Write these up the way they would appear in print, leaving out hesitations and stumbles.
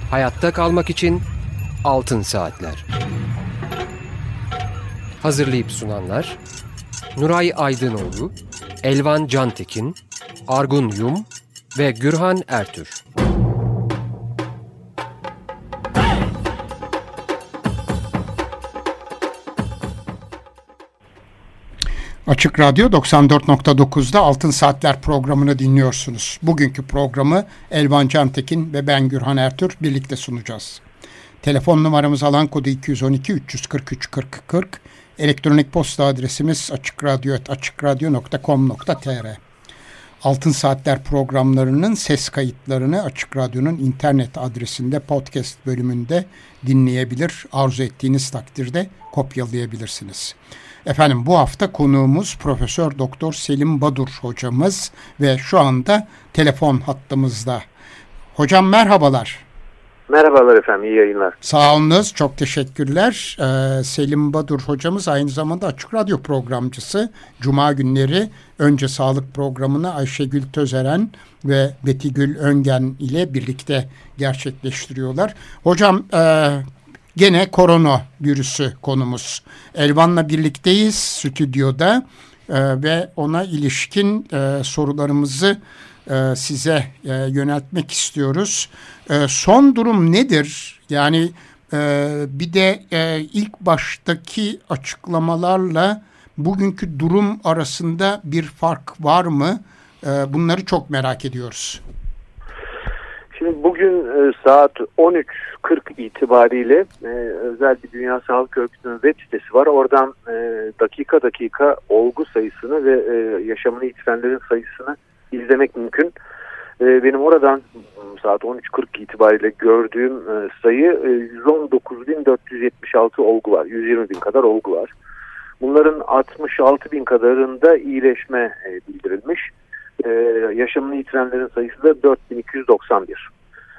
Hayatta kalmak için Altın Saatler. Hazırlayıp sunanlar Nuray Aydınoğlu, Elvan Cantekin, Argun Yum ve Gürhan Ertür. Açık Radyo 94.9'da Altın Saatler programını dinliyorsunuz. Bugünkü programı Elvan Cantekin ve ben Gürhan Ertür birlikte sunacağız. Telefon numaramız alan kodu 212 343 40 40. Elektronik posta adresimiz açıkradyo@açıkradyo.com.tr. Altın Saatler programlarının ses kayıtlarını Açık Radyo'nun internet adresinde podcast bölümünde dinleyebilir. Arzu ettiğiniz takdirde kopyalayabilirsiniz. Efendim, bu hafta konuğumuz Profesör Doktor Selim Badur hocamız ve şu anda telefon hattımızda. Hocam merhabalar. Merhabalar efendim, iyi yayınlar. Sağ olunuz, çok teşekkürler. Selim Badur hocamız aynı zamanda Açık Radyo programcısı. Cuma günleri Önce Sağlık programını Ayşegül Tözeren ve Betigül Öngen ile birlikte gerçekleştiriyorlar. Hocam, gene koronavirüsü konumuz. Elvan'la birlikteyiz stüdyoda ve ona ilişkin sorularımızı size yöneltmek istiyoruz. Son durum nedir? Yani bir de ilk baştaki açıklamalarla bugünkü durum arasında bir fark var mı? Bunları çok merak ediyoruz. Şimdi bugün saat 13.40 itibariyle özel bir Dünya Sağlık Örgütü'nün web sitesi var. Oradan dakika dakika olgu sayısını ve yaşamını yitirenlerin sayısını izlemek mümkün. Benim oradan saat 13.40 itibariyle gördüğüm sayı 119.476 olgu var. 120.000 kadar olgu var. Bunların 66.000 kadarında iyileşme bildirilmiş. Yaşamını yitirenlerin sayısı da 4.291.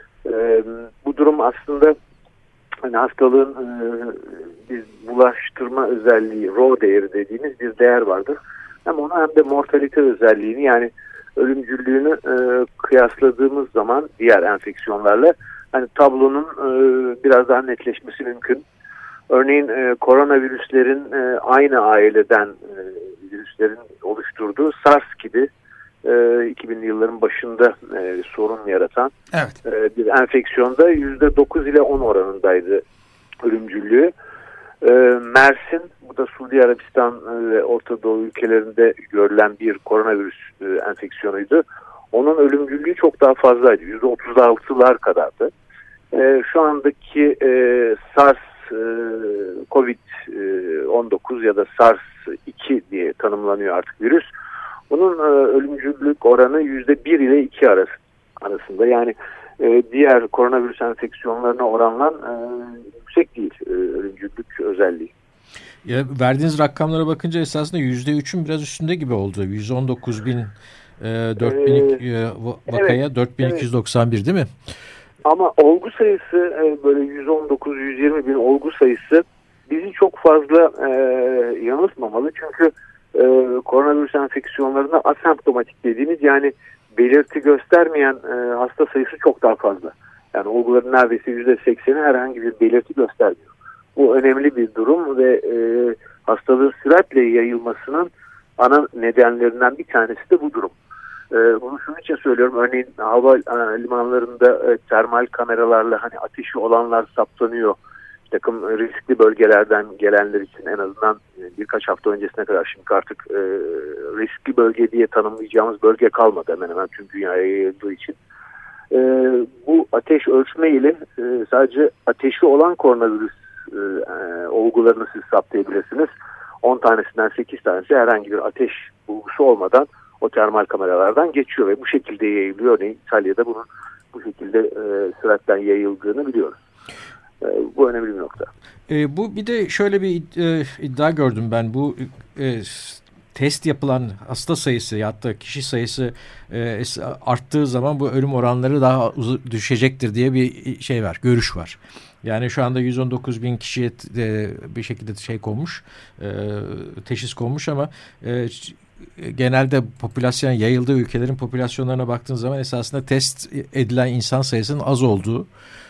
Bu durum aslında hani hastalığın biz bulaştırma özelliği, Rho değeri dediğimiz bir değer vardır. Hem onu hem de mortalite özelliğini, yani ölümcüllüğünü kıyasladığımız zaman diğer enfeksiyonlarla hani tablonun biraz daha netleşmesi mümkün. Örneğin koronavirüslerin aynı aileden virüslerin oluşturduğu SARS gibi 2000'li yılların başında sorun yaratan bir enfeksiyonda %9 ile 10 oranındaydı ölümcüllüğü. MERS'in, bu da Suudi Arabistan ve Orta Doğu ülkelerinde görülen bir koronavirüs enfeksiyonuydu. Onun ölümcüllüğü çok daha fazlaydı. %36'lar kadardı. Şu andaki SARS COVID-19 ya da SARS-2 diye tanımlanıyor artık virüs. Bunun ölümcüllük oranı %1 ile 2 arasında. Yani diğer koronavirüs enfeksiyonlarına oranla yüksek değil ölümcüllük özelliği. Ya, verdiğiniz rakamlara bakınca esasında %3'ün biraz üstünde gibi oldu. 119.000 4.000 vakaya, evet, 4.291 değil mi? Ama olgu sayısı böyle 119-120 bin olgu sayısı bizi çok fazla yanıltmamalı. Çünkü koronavirüs enfeksiyonlarında asemptomatik dediğimiz, yani belirti göstermeyen hasta sayısı çok daha fazla. Yani olguların neredeyse %80'i herhangi bir belirti göstermiyor. Bu önemli bir durum ve hastalığın süratle yayılmasının ana nedenlerinden bir tanesi de bu durum. Bunu şunun için söylüyorum. Örneğin hava limanlarında termal kameralarla hani ateşi olanlar saptanıyor. Bir takım riskli bölgelerden gelenler için en azından birkaç hafta öncesine kadar, şimdi artık riskli bölge diye tanımlayacağımız bölge kalmadı hemen hemen tüm dünyaya yayıldığı için. Bu ateş ölçme ile sadece ateşi olan koronavirüs olgularını siz saptayabilirsiniz. 10 tanesinden 8 tanesi herhangi bir ateş bulgusu olmadan o termal kameralardan geçiyor ve bu şekilde yayılıyor. Örneğin İtalya'da bunun bu şekilde süratten yayıldığını biliyoruz. Bu önemli bir nokta. Bu bir de şöyle bir iddia gördüm ben. Bu test yapılan hasta sayısı ya da kişi sayısı arttığı zaman bu ölüm oranları daha düşecektir diye bir şey var, görüş var. Yani şu anda 119.000 kişiye bir şekilde konmuş, teşhis konmuş ama genelde popülasyon yayıldığı ülkelerin popülasyonlarına baktığın zaman esasında test edilen insan sayısının az olduğu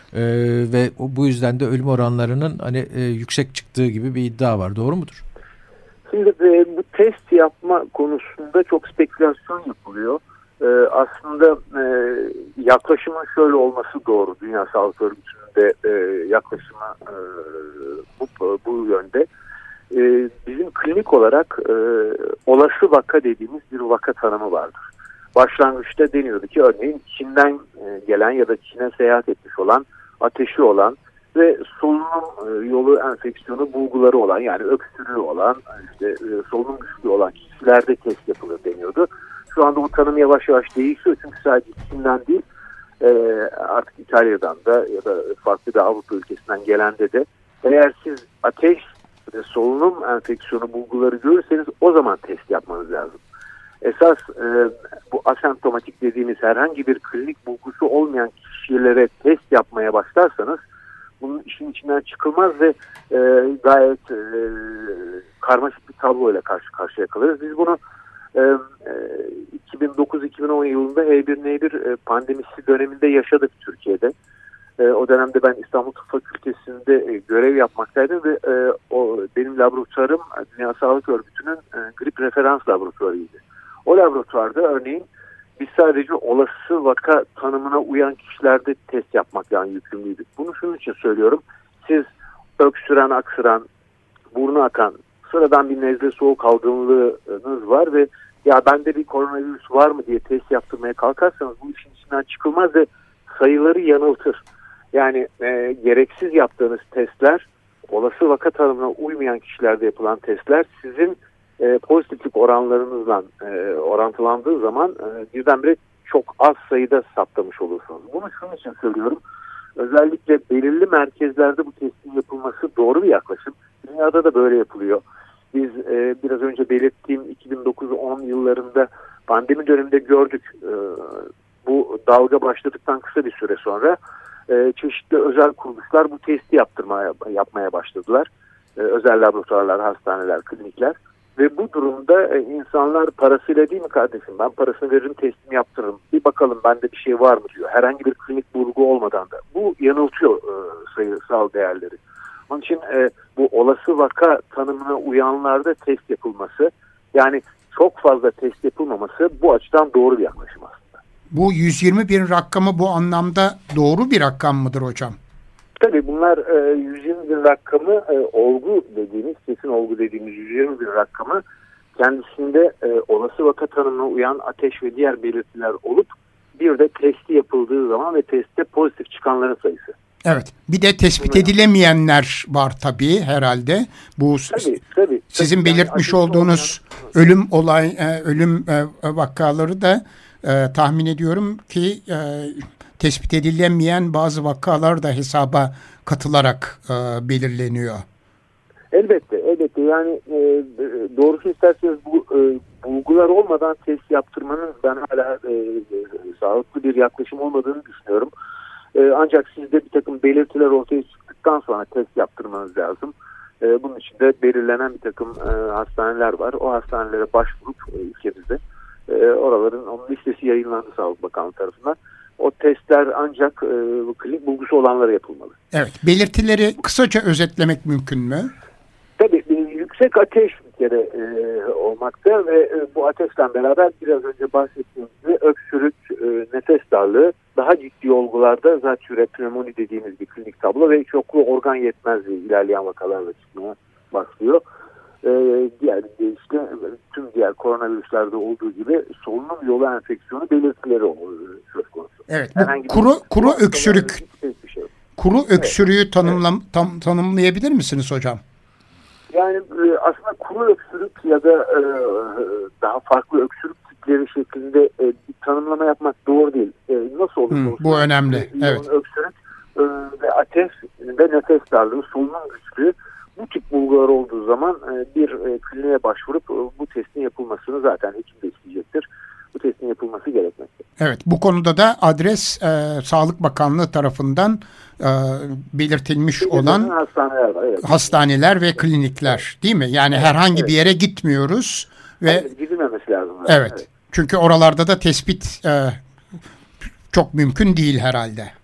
Ve bu yüzden de ölüm oranlarının hani yüksek çıktığı gibi bir iddia var. Doğru mudur? Şimdi bu test yapma konusunda çok spekülasyon yapılıyor. Aslında yaklaşımın şöyle olması doğru. Dünya Sağlık Örgütü'nün de yaklaşımı bu yönde. Bizim klinik olarak olası vaka dediğimiz bir vaka tanımı vardır. Başlangıçta deniyordu ki örneğin Çin'den gelen ya da Çin'e seyahat etmiş olan, ateşi olan ve solunum yolu enfeksiyonu bulguları olan, yani öksürüğü olan, işte solunum güçlüğü olan kişilerde test yapılır deniyordu. Şu anda bu tanım yavaş yavaş değişiyor çünkü sadece Çin'den değil, artık İtalya'dan da ya da farklı bir Avrupa ülkesinden gelende de eğer siz ateş ve solunum enfeksiyonu bulguları görürseniz o zaman test yapmanız lazım. Esas bu asemptomatik dediğimiz herhangi bir klinik bulgusu olmayan kişilere test yapmaya başlarsanız bunun işin içinden çıkılmaz ve gayet karmaşık bir tabloyla karşı karşıya kalırız. Biz bunu 2009-2010 yılında H1N1 pandemisi döneminde yaşadık Türkiye'de. O dönemde ben İstanbul Tıp Fakültesi'nde görev yapmaktaydım ve benim laboratuvarım Dünya Sağlık Örgütü'nün grip referans laboratuvarıydı. O laboratuvarda örneğin biz sadece olası vaka tanımına uyan kişilerde test yapmakla yükümlüydük. Bunu şunun için söylüyorum. Siz öksüren, aksıran, burnu akan, sıradan bir nezle soğuk algınlığınız var ve ya bende bir koronavirüs var mı diye test yaptırmaya kalkarsanız bu işin içinden çıkılmaz ve sayıları yanıltır. Yani gereksiz yaptığınız testler, olası vaka tanımına uymayan kişilerde yapılan testler sizin pozitiflik oranlarınızla orantılandığı zaman birdenbire çok az sayıda saptamış olursunuz. Bunu şunun için söylüyorum. Özellikle belirli merkezlerde bu testin yapılması doğru bir yaklaşım. Dünyada da böyle yapılıyor. Biz biraz önce belirttiğim 2009-10 yıllarında pandemi döneminde gördük. Bu dalga başladıktan kısa bir süre sonra çeşitli özel kuruluşlar bu testi yapmaya başladılar. Özel laboratuvarlar, hastaneler, klinikler. Ve bu durumda insanlar parasıyla değil mi kardeşim, ben parasını veririm testimi yaptırırım, bir bakalım bende bir şey var mı diyor. Herhangi bir klinik bulgu olmadan da. Bu yanıltıyor sayısal değerleri. Onun için bu olası vaka tanımına uyanlarda test yapılması, yani çok fazla test yapılmaması bu açıdan doğru bir yaklaşım aslında. Bu 120 bin rakamı bu anlamda doğru bir rakam mıdır hocam? Tabii bunlar 120 bin rakamı olgu dediğimiz, kesin olgu dediğimiz 120 bin rakamı kendisinde olası vaka tanımına uyan ateş ve diğer belirtiler olup bir de testi yapıldığı zaman ve testte pozitif çıkanların sayısı. Evet. Bir de tespit edilemeyenler var tabii herhalde. Bu tabii. Sizin belirtmiş olduğunuz ölüm vakaları da tahmin ediyorum ki tespit edilemeyen bazı vakalar da hesaba katılarak belirleniyor. Elbette. Yani doğrusu isterseniz bu bulgular olmadan test yaptırmanın ben hala sağlıklı bir yaklaşım olmadığını düşünüyorum. Ancak sizde bir takım belirtiler ortaya çıktıktan sonra test yaptırmanız lazım. Bunun için de belirlenen bir takım hastaneler var. O hastanelere başvurup ülkemizde onun listesi yayınlandı Sağlık Bakanlığı tarafından. O testler ancak klinik bulgusu olanlara yapılmalı. Evet. Belirtileri kısaca özetlemek mümkün mü? Tabii. Yüksek ateş bir kere olmakta ve bu ateşle beraber biraz önce bahsettiğimiz gibi öksürük, nefes darlığı, daha ciddi olgularda zatürre, pnömoni dediğimiz bir klinik tablo ve çoklu organ yetmezliği ilerleyen vakalarla çıkmaya başlıyor. Diğer deyişle tüm diğer koronavirüslerde olduğu gibi solunum yolu enfeksiyonu belirtileri söz konusu. Evet. Kuru öksürük. Kuru öksürüğü tanımlayabilir misiniz hocam? Yani aslında kuru öksürük ya da daha farklı öksürük tipleri şeklinde bir tanımlama yapmak doğru değil. Nasıl olur? Bu önemli. Evet. Öksürük ve ateş ve nefes darlığı, solunum güçlüğü, bu tip bulgular olduğu zaman bir kliniğe başvurup bu testin yapılmasını zaten hekim de isteyecektir. Bu testin yapılması gerekmekte. Evet, bu konuda da adres Sağlık Bakanlığı tarafından belirtilmiş olan hastaneler var. Evet. Hastaneler ve klinikler, değil mi? Yani herhangi bir yere gitmiyoruz ve gidilmemesi lazım. Evet. Çünkü oralarda da tespit çok mümkün değil herhalde.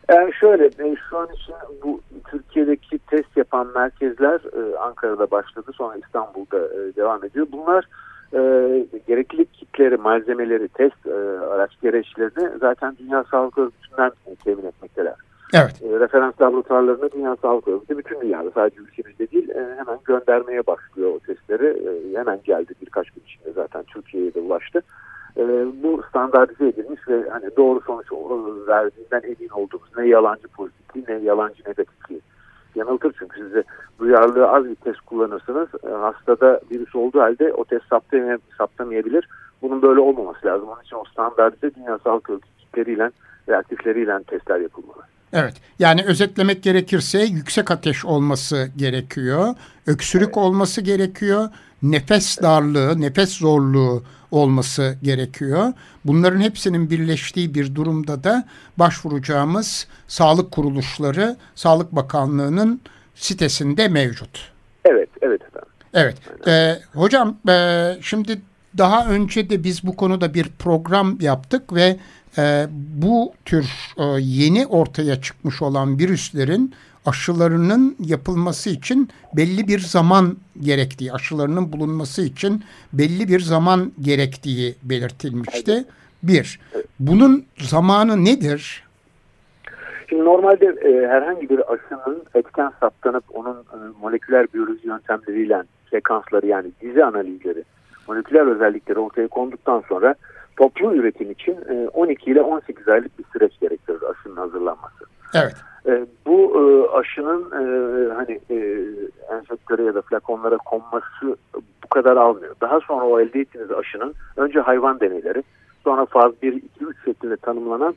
Yani şöyle, şu an için bu Türkiye'deki test yapan merkezler Ankara'da başladı, sonra İstanbul'da devam ediyor. Bunlar gerekli kitleri, malzemeleri, test araç gereçlerini zaten Dünya Sağlık Örgütü'nden temin etmekteler. Evet. Referans laboratuvarlarına Dünya Sağlık Örgütü bütün dünyada, sadece ülkemizde değil, hemen göndermeye başlıyor o testleri. Hemen geldi, birkaç gün içinde zaten Türkiye'ye de ulaştı. Bu standartize edilmiş ve hani doğru sonuç verdiğinden emin olduğumuz, ne yalancı pozitifliği ne yalancı negatifliği yanıltır. Çünkü size duyarlılığı az bir test kullanırsınız, hastada virüs olduğu halde o test saptamayabilir. Bunun böyle olmaması lazım. Onun için o standartize Dünya Sağlık Örgütü kitleriyle, reaktifleriyle testler yapılmalı. Evet, yani özetlemek gerekirse yüksek ateş olması gerekiyor, öksürük olması gerekiyor, nefes darlığı, nefes zorluğu olması gerekiyor. Bunların hepsinin birleştiği bir durumda da başvuracağımız sağlık kuruluşları Sağlık Bakanlığı'nın sitesinde mevcut. Evet efendim. Evet, hocam şimdi daha önce de biz bu konuda bir program yaptık ve bu tür yeni ortaya çıkmış olan virüslerin aşılarının yapılması için belli bir zaman gerektiği, aşılarının bulunması için belli bir zaman gerektiği belirtilmişti. Bir, bunun zamanı nedir? Şimdi normalde herhangi bir aşının etken saptanıp onun moleküler biyoloji yöntemleriyle sekansları, yani dizi analizleri, moleküler özellikleri ortaya konduktan sonra toplu üretim için 12 ile 18 aylık bir süreç gerektirir aşının hazırlanması. Evet. Bu aşının hani enfektöre ya da flakonlara konması bu kadar almıyor. Daha sonra o elde ettiğiniz aşının önce hayvan deneyleri, sonra faz 1, 2, 3 şeklinde tanımlanan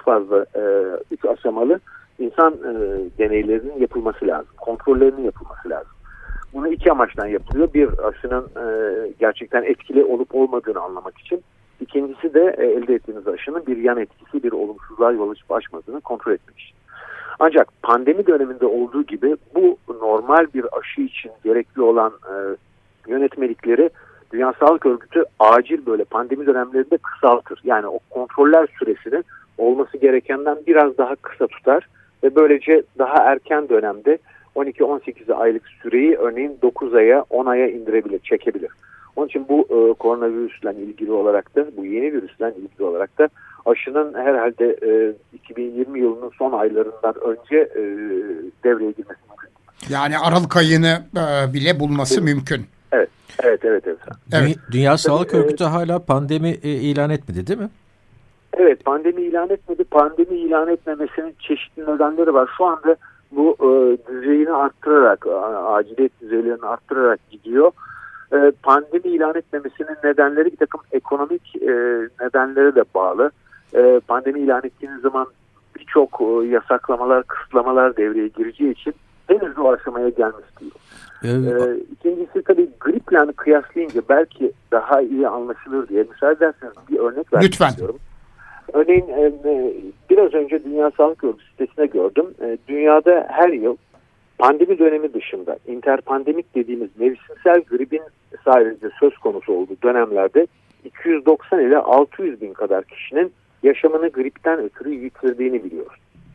3 aşamalı insan deneylerinin yapılması lazım. Kontrollerinin yapılması lazım. Bunu 2 amaçtan yapılıyor. Bir, aşının gerçekten etkili olup olmadığını anlamak için. İkincisi de elde ettiğiniz aşının bir yan etkisi, bir olumsuzluğa yol açıp açmadığını kontrol etmek için. Ancak pandemi döneminde olduğu gibi bu normal bir aşı için gerekli olan yönetmelikleri Dünya Sağlık Örgütü acil böyle pandemi dönemlerinde kısaltır. Yani o kontroller süresini olması gerekenden biraz daha kısa tutar ve böylece daha erken dönemde 12-18 aylık süreyi örneğin 9 aya, 10 aya indirebilir, çekebilir. Onun için bu koronavirüsle ilgili olarak da, bu yeni virüsle ilgili olarak da aşının herhalde 2020 yılının son aylarından önce devreye girmesi mümkün. Yani Aralık ayını bile bulması mümkün. Evet. Evet. Dünya Sağlık Örgütü hala pandemi ilan etmedi, değil mi? Evet, pandemi ilan etmedi. Pandemi ilan etmemesinin çeşitli nedenleri var. Şu anda bu düzeyini arttırarak, aciliyet düzeylerini arttırarak gidiyor. Pandemi ilan etmemesinin nedenleri bir takım ekonomik nedenlere de bağlı. Pandemi ilan ettiğiniz zaman birçok yasaklamalar, kısıtlamalar devreye gireceği için henüz o aşamaya gelmiş değil. İkincisi tabii griple kıyaslayınca belki daha iyi anlaşılır diye müsaade ederseniz bir örnek vermek istiyorum. Örneğin biraz önce Dünya Sağlık Örgütü sitesine gördüm. Dünyada her yıl pandemi dönemi dışında interpandemik dediğimiz mevsimsel gripin sadece söz konusu olduğu dönemlerde 290 ile 600 bin kadar kişinin yaşamını gripten ötürü yitirdiğini biliyoruz.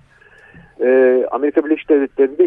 Amerika Birleşik Devletleri'nde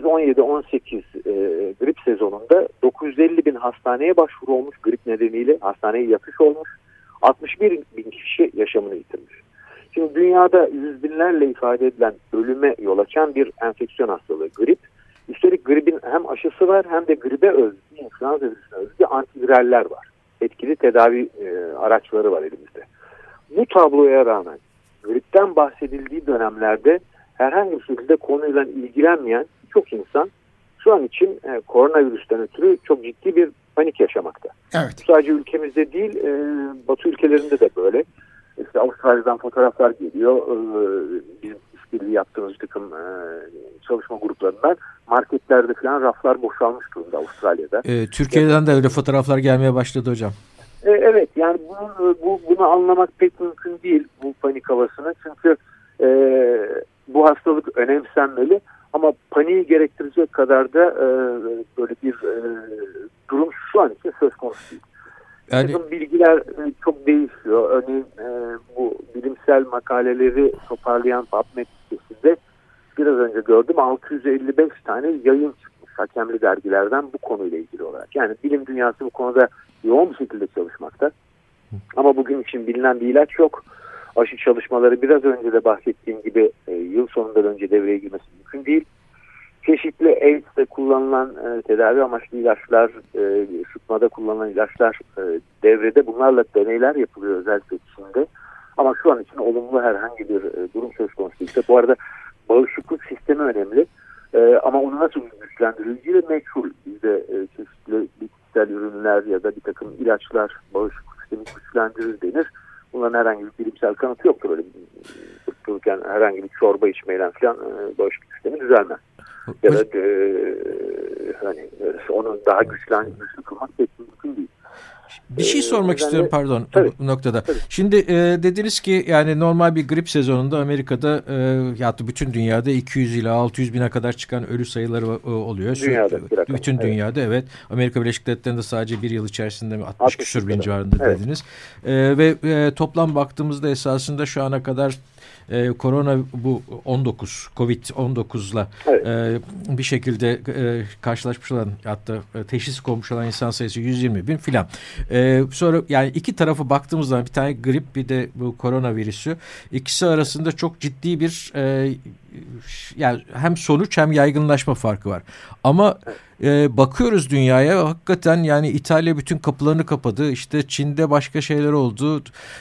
217-18 grip sezonunda 950 bin hastaneye başvuru olmuş, grip nedeniyle hastaneye yatış olmuş, 61 bin kişi yaşamını yitirmiş. Şimdi dünyada yüz binlerle ifade edilen ölüme yol açan bir enfeksiyon hastalığı grip. Üstelik gripin hem aşısı var hem de gribe özgü, influenza virüsüne özgü antiviraller var. Etkili tedavi araçları var elimizde. Bu tabloya rağmen gripten bahsedildiği dönemlerde herhangi bir şekilde konuyla ilgilenmeyen çok insan şu an için koronavirüsten ötürü çok ciddi bir panik yaşamakta. Evet. Sadece ülkemizde değil, Batı ülkelerinde de böyle. İşte Avustralya'dan fotoğraflar geliyor. Bizim işbirliği yaptığımız bir takım çalışma gruplarından marketlerde falan raflar boşalmış durumda Avustralya'da. Türkiye'den de öyle fotoğraflar gelmeye başladı hocam. Evet, yani bunu anlamak pek mümkün değil, bu panik havasını. Çünkü bu hastalık önemsenmeli ama paniği gerektirecek kadar da böyle bir durum şu an için söz konusu değil. Yani... Bizim bilgiler çok değişiyor. Örneğin bu bilimsel makaleleri toparlayan PubMed sitesinde biraz önce gördüm, 655 tane yayın çıkmış hakemli dergilerden bu konuyla ilgili olarak. Yani bilim dünyası bu konuda yoğun bir şekilde çalışmakta. Ama bugün için bilinen bir ilaç yok. Aşı çalışmaları biraz önce de bahsettiğim gibi yıl sonundan önce devreye girmesi mümkün değil. Çeşitli AIDS'te kullanılan tedavi amaçlı ilaçlar, sıtmada kullanılan ilaçlar devrede. Bunlarla deneyler yapılıyor özellikle Çin'de. Ama şu an için olumlu herhangi bir durum söz konusu değil. Bu arada bağışıklık sistemi önemli. Ama onu nasıl güçlendirildiği de meçhul. Bizde çeşitli bitkisel ürünler ya da bir takım ilaçlar bağışıklık sistemi güçlendirir denir. Bunların herhangi bir bilimsel kanıtı yoktur. Öyle dururken herhangi bir çorba içmeyle falan bağışıklık sistemi düzelmez. Ya da hani onu daha güçlü kılmak pek mümkün değil. Bir şey sormak istiyorum pardon bu noktada. Tabii. Şimdi dediniz ki yani normal bir grip sezonunda Amerika'da ya da bütün dünyada 200 ila 600 bine kadar çıkan ölü sayıları oluyor. Dünyada, bütün dünyada evet. Amerika Birleşik Devletleri'nde sadece bir yıl içerisinde 60 küsur bin civarında dediniz. Ve toplam baktığımızda esasında şu ana kadar korona bu Covid-19'la bir şekilde karşılaşmış olan hatta teşhis konmuş olan insan sayısı 120 bin filan. Sonra yani iki tarafı baktığımız zaman bir tane grip bir de bu koronavirüsü ikisi arasında çok ciddi bir yani hem sonuç hem yaygınlaşma farkı var. Ama bakıyoruz dünyaya hakikaten yani İtalya bütün kapılarını kapadı. İşte Çin'de başka şeyler oldu.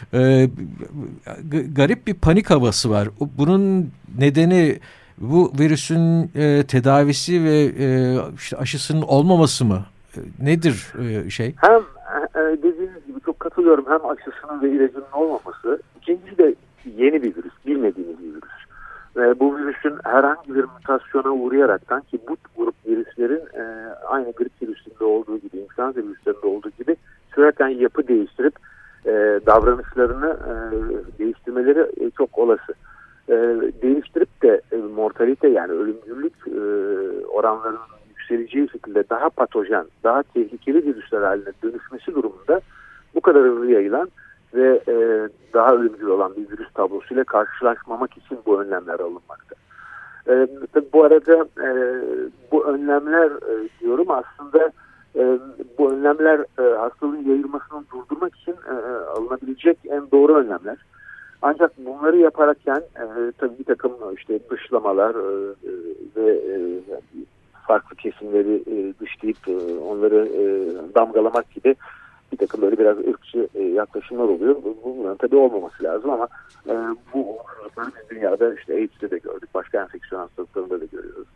Garip bir panik havası var. Bunun nedeni bu virüsün tedavisi ve işte aşısının olmaması mı? Nedir şey? Hem dediğiniz gibi çok katılıyorum. Hem aşısının ve ilacının olmaması. İkincisi de yeni bir virüs. Bilmediğimiz bir virüs. Ve bu virüsün herhangi bir mutasyona uğrayaraktan ki bu grup virüslerin aynı grip virüsünde olduğu gibi, influenza virüslerinde olduğu gibi sürekli yapı değiştirip davranışlarını değiştirmeleri çok olası. Değiştirip de mortalite yani ölümcüllük oranlarının yükseleceği şekilde daha patojen, daha tehlikeli virüsler haline dönüşmesi durumunda bu kadar hızlı yayılan ve daha ölümcül olan bir virüs tablosuyla karşılaşmamak için bu önlemler alınmakta. Tabii bu arada bu önlemler diyorum aslında bu önlemler hastalığın yayılmasını durdurmak için alınabilecek en doğru önlemler. Ancak bunları yaparken tabii bir takım işte dışlamalar ve farklı kesimleri dışlayıp onları damgalamak gibi bir takım böyle biraz ırkçı yaklaşımlar oluyor. Bunların tabii olmaması lazım ama bu olumsuzlukları biz dünyada işte AIDS'te de gördük. Başka enfeksiyon hastalıklarında da görüyoruz.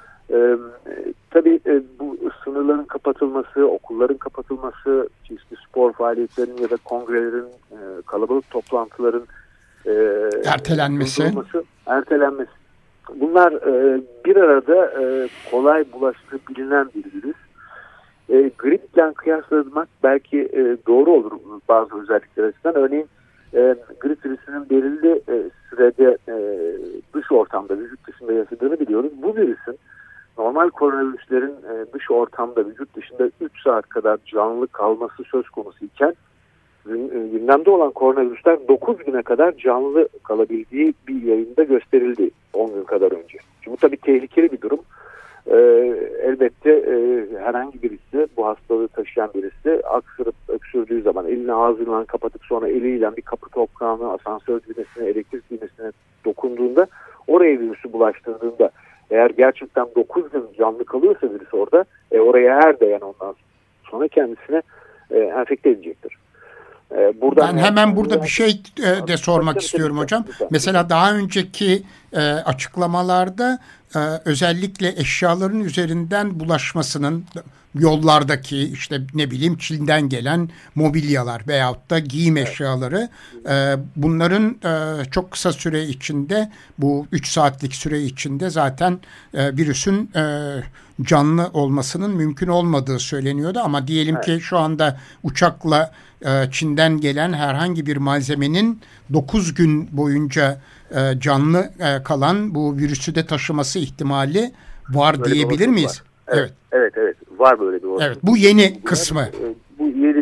Tabii bu sınırların kapatılması, okulların kapatılması, çeşitli spor faaliyetlerinin ya da kongrelerin, kalabalık toplantıların ertelenmesi. Bunlar bir arada kolay bulaştırılabilen bir virüs. Griple kıyaslamak belki doğru olur bazı özellikler açısından. Örneğin grip virüsünün belirli sürede dış ortamda, vücut dışında yaşadığını biliyoruz. Bu virüsün normal koronavirüslerin dış ortamda, vücut dışında 3 saat kadar canlı kalması söz konusu iken gündemde olan koronavirüsler 9 güne kadar canlı kalabildiği bir yayında gösterildi 10 gün kadar önce. Şimdi bu tabii tehlikeli bir durum. Elbette herhangi birisi, bu hastalığı taşıyan birisi aksırıp öksürdüğü zaman elini ağzından kapatıp sonra eliyle bir kapı toprağını, asansör düğmesine, elektrik düğmesine dokunduğunda oraya virüsü bulaştırdığında eğer gerçekten 9 gün canlı kalıyorsa virüs orada oraya her değen ondan sonra kendisine enfekte edecektir. Ben hemen burada bir şey de sormak istiyorum hocam. Mesela daha önceki açıklamalarda özellikle eşyaların üzerinden bulaşmasının yollardaki işte ne bileyim Çin'den gelen mobilyalar veyahut da giyim eşyaları bunların çok kısa süre içinde bu 3 saatlik süre içinde zaten virüsün canlı olmasının mümkün olmadığı söyleniyordu ama diyelim ki şu anda uçakla Çin'den gelen herhangi bir malzemenin 9 gün boyunca canlı kalan bu virüsü de taşıması ihtimali var böyle diyebilir miyiz? Var. Evet. Var böyle bir olasılık. Evet, bu yeni kısmı. Bu yeni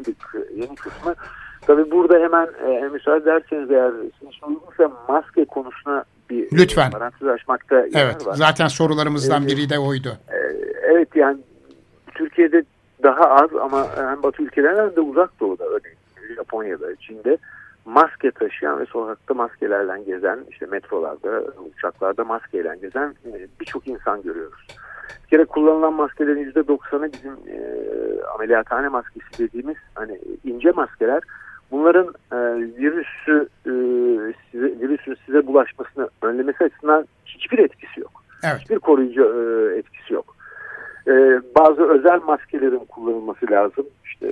kısmı. Tabii burada hemen müsaade ederseniz eğer uygunsa maske konusuna bir Lütfen. parantez açmakta yarar Evet, var. Zaten sorularımızdan biri de oydu. Evet, yani Türkiye'de daha az ama hem Batı ülkelerinde hem de Uzak Doğu'da, örneğin Japonya'da, Çin'de maske taşıyan ve sokakta maskelerle gezen, işte metrolarda, uçaklarda maskeyle gezen birçok insan görüyoruz. Bir kere kullanılan maskelerin %90'ı bizim ameliyathane maskesi dediğimiz hani ince maskeler. Bunların virüsün size bulaşmasını önlemesi açısından hiçbir etkisi yok. Evet. Hiçbir koruyucu etkisi yok. Bazı özel maskelerin kullanılması lazım. İşte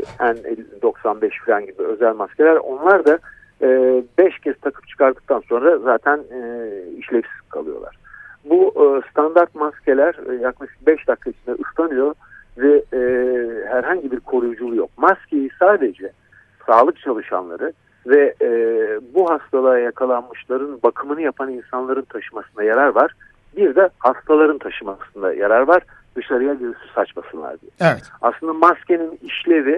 N95 falan gibi özel maskeler. Onlar da 5 kez takıp çıkardıktan sonra zaten işlevsiz kalıyorlar. Bu standart maskeler yaklaşık 5 dakika içinde ıslanıyor ve herhangi bir koruyuculuğu yok. Maskeyi sadece sağlık çalışanları ve bu hastalığa yakalanmışların bakımını yapan insanların taşımasına yarar var. Bir de hastaların taşımasında yarar var. Dışarıya virüsü saçmasınlar diye. Evet. Aslında maskenin işlevi,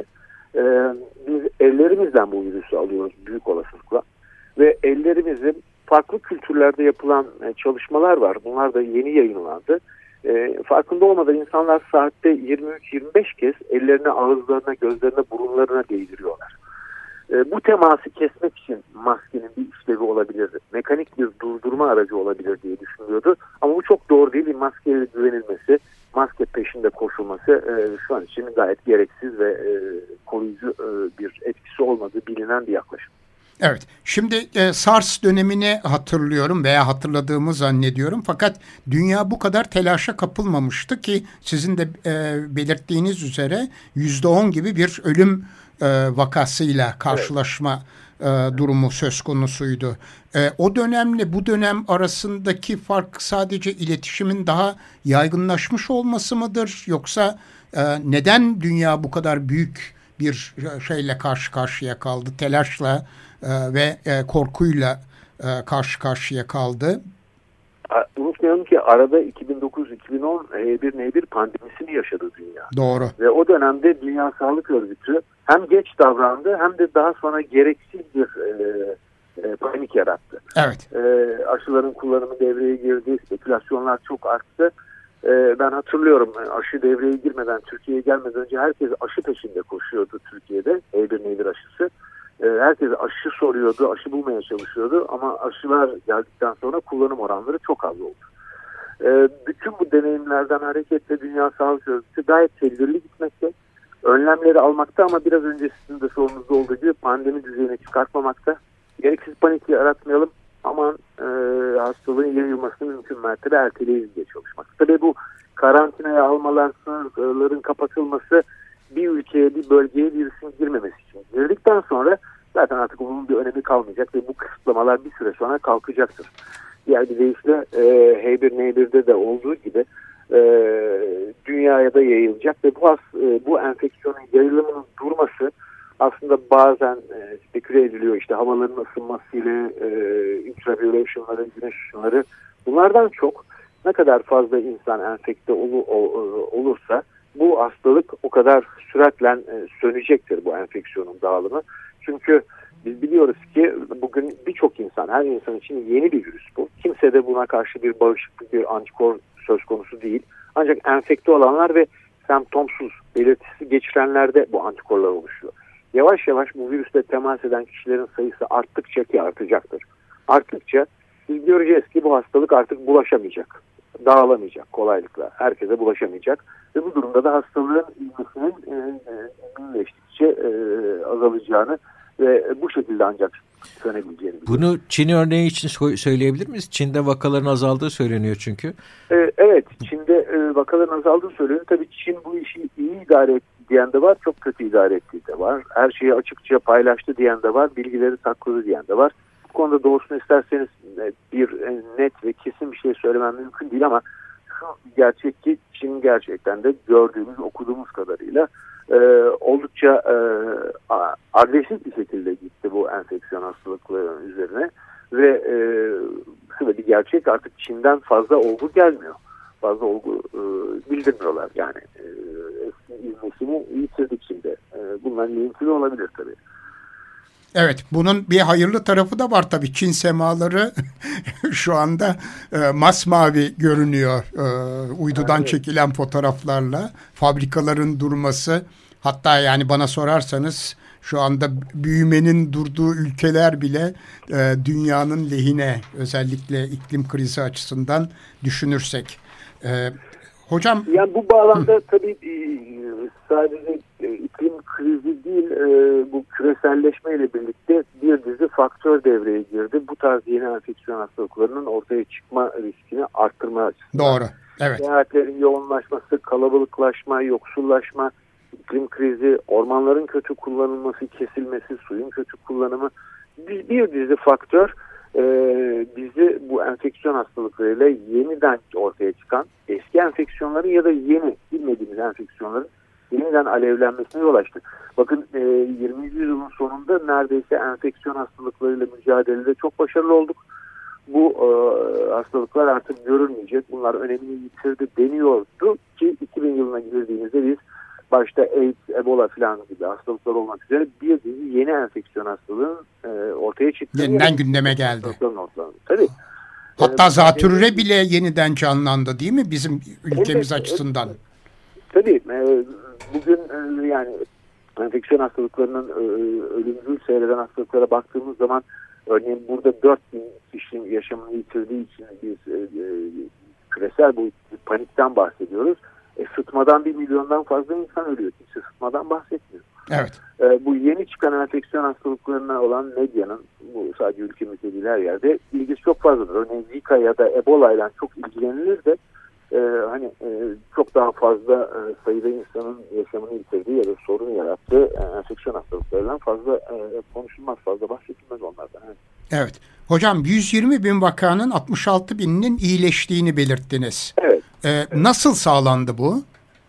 biz ellerimizden bu virüsü alıyoruz büyük olasılıkla. Ve ellerimizin farklı kültürlerde yapılan çalışmalar var. Bunlar da yeni yayınlandı. Farkında olmadan insanlar saatte 23-25 kez ellerine, ağızlarına, gözlerine, burunlarına değdiriyorlar. Bu teması kesmek için maskenin bir işlevi olabilirdi. Mekanik bir durdurma aracı olabilir diye düşünülüyordu. Ama bu çok doğru değil. Maskeye güvenilmesi, maske peşinde koşulması şu an için gayet gereksiz ve koruyucu bir etkisi olmadığı bilinen bir yaklaşım. Evet. Şimdi SARS dönemini hatırlıyorum veya hatırladığımı zannediyorum. Fakat dünya bu kadar telaşa kapılmamıştı ki sizin de belirttiğiniz üzere %10 gibi bir ölüm vakasıyla karşılaşma durumu söz konusuydu. O dönemle bu dönem arasındaki fark sadece iletişimin daha yaygınlaşmış olması mıdır? Yoksa neden dünya bu kadar büyük bir şeyle karşı karşıya kaldı? Telaşla ve korkuyla karşı karşıya kaldı. Unutmayalım ki arada 2009-2010 H1N1 pandemisini yaşadı dünya. Doğru. Ve o dönemde Dünya Sağlık Örgütü hem geç davrandı hem de daha sonra gereksiz bir panik yarattı. Evet. Aşıların kullanımı devreye girdi, spekülasyonlar çok arttı. Ben hatırlıyorum, aşı devreye girmeden, Türkiye'ye gelmeden önce herkes aşı peşinde koşuyordu Türkiye'de, H1N1 aşısı. Herkes aşı soruyordu, aşı bulmaya çalışıyordu ama aşılar geldikten sonra kullanım oranları çok az oldu. Bütün bu deneyimlerden hareketle Dünya Sağlık Örgütü gayet tedbirli gitmekte, önlemleri almakta ama biraz önce sizin de sorunuzda olduğu gibi pandemi düzeyine çıkartmamakta. Gereksiz panik yaratmayalım, aman hastalığın yayılmasını mümkün mertebe erteleyiz diye çalışmak. Tabii bu karantinaya almalar, sınırların kapatılması bir ülkeye, bir bölgeye virüsün girmemesi için. Girdikten sonra zaten artık bunun bir önemi kalmayacak ve bu kısıtlamalar bir süre sonra kalkacaktır. Diğer bir deyişle H1N1'de de olduğu gibi dünyaya da yayılacak ve bu enfeksiyonun yayılımının durması aslında bazen speküle ediliyor. İşte havaların ısınmasıyla, ultraviyole ışınları, güneş ışınları, bunlardan çok ne kadar fazla insan enfekte olursa bu hastalık o kadar süratle sönecektir, bu enfeksiyonun dağılımı. Çünkü biz biliyoruz ki bugün birçok insan, her insan için yeni bir virüs bu. Kimse de buna karşı bir bağışıklık, bir antikor söz konusu değil. Ancak enfekte olanlar ve semptomsuz, belirtisi geçirenlerde bu antikorlar oluşuyor. Yavaş yavaş bu virüsle temas eden kişilerin sayısı arttıkça, ki artacaktır, arttıkça biz göreceğiz ki bu hastalık artık bulaşamayacak, dağılamayacak kolaylıkla, herkese bulaşamayacak ve bu durumda da hastalığın ilgisinin iyileştikçe azalacağını ve bu şekilde ancak sönebileceğini. Bunu Çin örneği için söyleyebilir miyiz? Çin'de vakaların azaldığı söyleniyor çünkü. Evet, Çin'de vakaların azaldığı söyleniyor. Tabii Çin bu işi iyi idare etti diyen de var, çok kötü idare ettiği de var. Her şeyi açıkça paylaştı diyen de var, bilgileri sakladı diyen de var. Bu konuda doğrusunu isterseniz bir net ve kesin bir şey söylemem mümkün değil ama şu gerçek ki Çin gerçekten de gördüğümüz, okuduğumuz kadarıyla oldukça agresif bir şekilde gitti bu enfeksiyon hastalıkları üzerine ve şöyle bir gerçek, artık Çin'den fazla olgu gelmiyor. Fazla olgu bildirmiyorlar yani. İzmesini yitirdik şimdi. Bunlar mümkün olabilir tabii. Evet, bunun bir hayırlı tarafı da var tabii. Çin semaları şu anda masmavi görünüyor uydudan çekilen fotoğraflarla. Fabrikaların durması, hatta yani bana sorarsanız şu anda büyümenin durduğu ülkeler bile dünyanın lehine, özellikle iklim krizi açısından düşünürsek. Hocam, yani bu bağlamda tabii sadece iklim krizi değil, bu küreselleşmeyle birlikte bir dizi faktör devreye girdi. Bu tarz yeni enfeksiyon hastalıklarının ortaya çıkma riskini arttırma açısından. Doğru. Evet. Seyahatlerin yoğunlaşması, kalabalıklaşma, yoksullaşma, iklim krizi, ormanların kötü kullanılması, kesilmesi, suyun kötü kullanımı, bir dizi faktör bizi bu enfeksiyon hastalıklarıyla yeniden ortaya çıkan eski enfeksiyonların ya da yeni bilmediğimiz enfeksiyonların yeniden alevlenmesine yol açtı. Bakın 20. yüzyılın sonunda neredeyse enfeksiyon hastalıklarıyla mücadelede çok başarılı olduk. Bu hastalıklar artık görülmeyecek. Bunlar önemini yitirdi deniyordu ki 2000 yılına girdiğimizde biz başta AIDS, Ebola falan gibi hastalıklar olmak üzere bir dizi yeni enfeksiyon hastalığın ortaya çıktı. Yeniden gündeme geldi. Tabii. Hatta zatürre bile yeniden canlandı değil mi bizim ülkemiz açısından? Tabii. Bugün yani enfeksiyon hastalıklarının ölümcül seyreden hastalıklara baktığımız zaman örneğin burada 4000 kişinin yaşamını yitirdiği için biz küresel boyutlu panikten bahsediyoruz. Sıtmadan 1 milyondan fazla insan ölüyor. Kimse sıtmadan bahsetmiyor. Evet. Bu yeni çıkan enfeksiyon hastalıklarına olan medyanın, bu sadece ülkemizde değil her yerde, ilgisi çok fazladır. Örneğin Zika ya da Ebola ile çok ilgilenilir de çok daha fazla sayıda insanın yaşamını yitirdiği ya da sorun yarattığı enfeksiyon hastalıklarından fazla konuşulmaz, fazla bahsedilmez onlardan. Evet. Hocam 120 bin vakanın 66 bininin iyileştiğini belirttiniz. Evet. Nasıl sağlandı bu?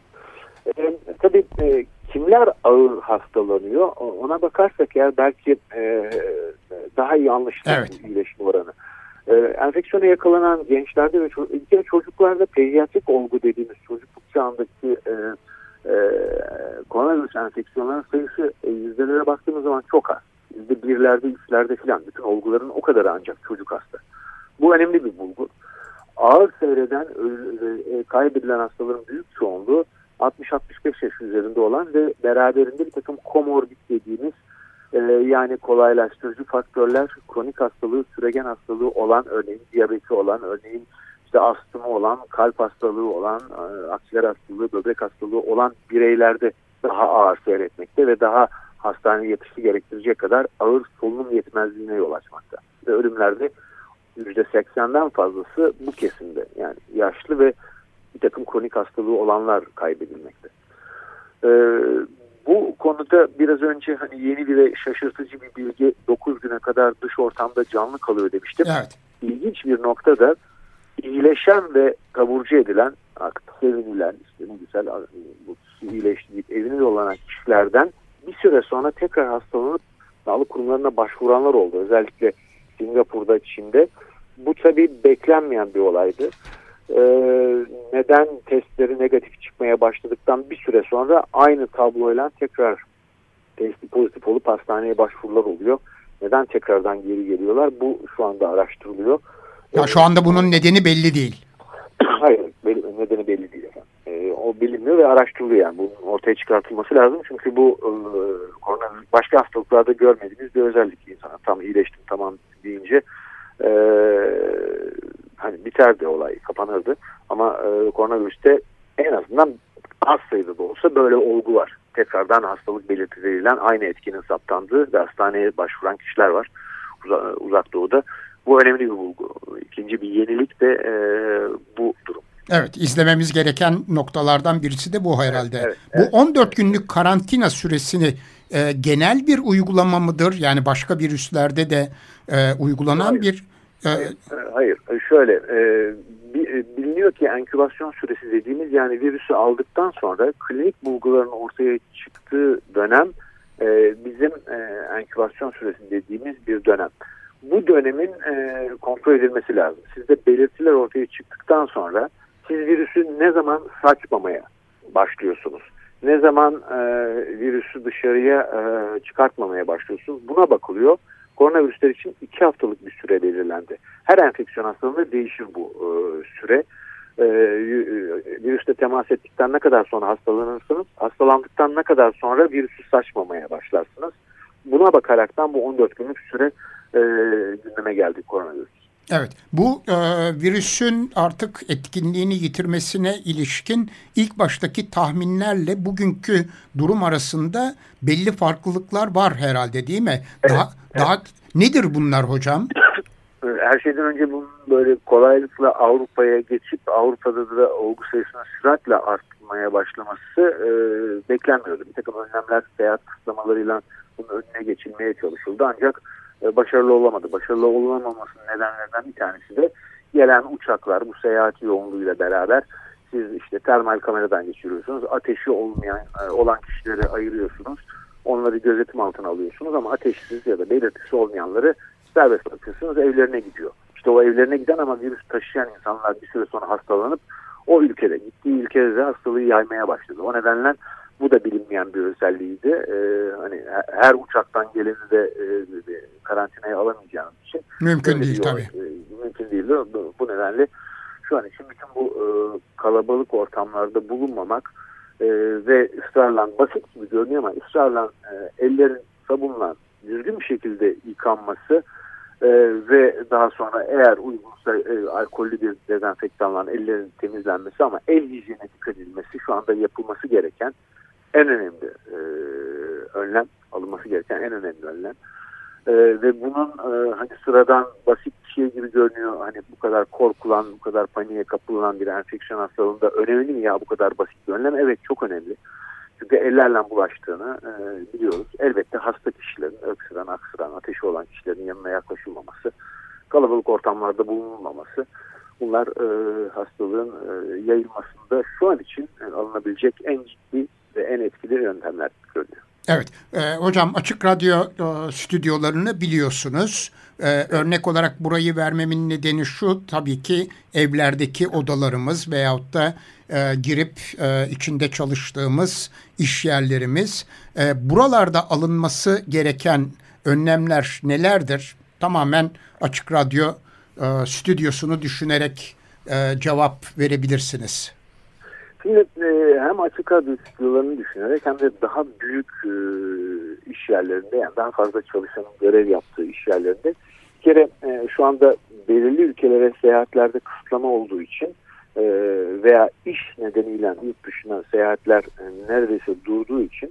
Tabii kimler ağır hastalanıyor ona bakarsak eğer belki daha iyi anlaşılır iyileşme oranı. Enfeksiyona yakalanan gençlerde ve çocuklarda pediatrik olgu dediğimiz çocukluk çağındaki koronavirüs enfeksiyonların sayısı yüzdelere baktığımız zaman çok az. %1'lerde, 3'lerde filan bütün olguların o kadar ancak çocuk hasta. Bu önemli bir bulgu. Ağır seyreden, kaybedilen hastaların büyük çoğunluğu 60-65 yaş üzerinde olan ve beraberinde bir takım komorbid dediğimiz yani kolaylaştırıcı faktörler, kronik hastalığı, süregen hastalığı olan, örneğin diyabeti olan, örneğin işte astımı olan, kalp hastalığı olan, akciğer hastalığı, böbrek hastalığı olan bireylerde daha ağır seyretmekte ve daha hastaneye yatışı gerektirecek kadar ağır solunum yetmezliğine yol açmakta. Ve ölümlerde %80'den fazlası bu kesimde, yani yaşlı ve bir takım kronik hastalığı olanlar kaybedilmekte. Bu konuda biraz önce hani yeni ve şaşırtıcı bir bilgi, 9 güne kadar dış ortamda canlı kalıyor demiştim. Evet. İlginç bir noktada iyileşen ve taburcu edilen, artık sevinilen, işte ne güzel bu kişi iyileşti deyip evine yollanan kişilerden bir süre sonra tekrar hastalanıp sağlık kurumlarına başvuranlar oldu. Özellikle Singapur'da, Çin'de. Bu tabii beklenmeyen bir olaydı. Neden testleri negatif çıkmaya başladıktan bir süre sonra aynı tabloyla tekrar testi pozitif olup hastaneye başvurular oluyor. Neden tekrardan geri geliyorlar? Bu şu anda araştırılıyor. Ya şu anda bunun nedeni belli değil. Hayır, nedeni belli değil efendim. O bilinmiyor ve araştırılıyor yani. Bunun ortaya çıkartılması lazım. Çünkü bu koronavirüs başka hastalıklarda görmediğimiz bir özellik. İnsana tam iyileştim tamam deyince hani biterdi olay, kapanırdı. Ama koronavirüste en azından az sayıda da olsa böyle olgu var. Tekrardan hastalık belirtileriyle aynı etkinin saptandığı ve hastaneye başvuran kişiler var uzak doğuda. Bu önemli bir bulgu. İkinci bir yenilik de bu durum. Evet, izlememiz gereken noktalardan birisi de bu herhalde. Evet, bu 14 günlük karantina süresini genel bir uygulama mıdır? Yani başka virüslerde de uygulanan bir... Hayır, şöyle biliniyor ki enkübasyon süresi dediğimiz, yani virüsü aldıktan sonra klinik bulguların ortaya çıktığı dönem bizim enkübasyon süresi dediğimiz bir dönem. Bu dönemin kontrol edilmesi lazım. Sizde belirtiler ortaya çıktıktan sonra siz virüsü ne zaman saçmamaya başlıyorsunuz? Ne zaman virüsü dışarıya çıkartmamaya başlıyorsunuz? Buna bakılıyor. Koronavirüsler için 2 haftalık bir süre belirlendi. Her enfeksiyon hastalığında değişir bu süre. Virüste temas ettikten ne kadar sonra hastalanırsınız, hastalandıktan ne kadar sonra virüsü saçmamaya başlarsınız. Buna bakaraktan bu 14 günlük süre gündeme geldi koronavirüs. Evet, bu virüsün artık etkinliğini yitirmesine ilişkin ilk baştaki tahminlerle bugünkü durum arasında belli farklılıklar var herhalde, değil mi? Evet, daha nedir bunlar hocam? Her şeyden önce bunun böyle kolaylıkla Avrupa'ya geçip Avrupa'da da olgu sayısının süratle artmaya başlaması beklenmiyordu. Bir takım önlemler, seyahat kısıtlamalarıyla bunun önüne geçilmeye çalışıldı ancak başarılı olamadı. Başarılı olamamasının nedenlerinden bir tanesi de gelen uçaklar bu seyahat yoğunluğuyla beraber siz işte termal kameradan geçiriyorsunuz. Ateşi olan kişileri ayırıyorsunuz. Onları gözetim altına alıyorsunuz ama ateşsiz ya da belirtisi olmayanları serbest bırakıyorsunuz, evlerine gidiyor. İşte o evlerine giden ama virüs taşıyan insanlar bir süre sonra hastalanıp o ülkede, gittiği ülkede de hastalığı yaymaya başladı. O nedenle bu da bilinmeyen bir özelliğiydi. Hani her uçaktan geleni de karantinaya alamayacağınız için. Mümkün değil tabii. Mümkün değil. Bu nedenle şu an için bütün bu kalabalık ortamlarda bulunmamak ve ısrarla, basit gibi görünüyor ama ısrarla ellerin sabunla düzgün bir şekilde yıkanması ve daha sonra eğer uygunsa alkollü bir dezenfektanla ellerin temizlenmesi ama el hijyenine dikkat edilmesi şu anda yapılması gereken en önemli önlem, alınması gereken en önemli önlem. Ve bunun hani sıradan basit bir şey gibi görünüyor. Hani bu kadar korkulan, bu kadar paniğe kapılan bir enfeksiyon hastalığında önemli mi ya bu kadar basit bir önlem? Evet, çok önemli. Çünkü ellerle bulaştığını biliyoruz. Elbette hasta kişilerin, öksüren, aksıran, ateşi olan kişilerin yanına yaklaşılmaması, kalabalık ortamlarda bulunulmaması, bunlar hastalığın yayılmasında şu an için alınabilecek en ciddi ve en etkili yöntemler görünüyor. Evet, hocam Açık Radyo stüdyolarını biliyorsunuz. Örnek olarak burayı vermemin nedeni şu, tabii ki evlerdeki odalarımız veyahut da girip içinde çalıştığımız iş yerlerimiz. Buralarda alınması gereken önlemler nelerdir? Tamamen Açık Radyo stüdyosunu düşünerek cevap verebilirsiniz. Şimdi hem Açık Radyo stüdyolarını düşünerek hem de daha büyük iş yerlerinde, yani daha fazla çalışanın görev yaptığı iş yerlerinde bir kere şu anda belirli ülkelere seyahatlerde kısıtlama olduğu için veya iş nedeniyle yurt dışına seyahatler neredeyse durduğu için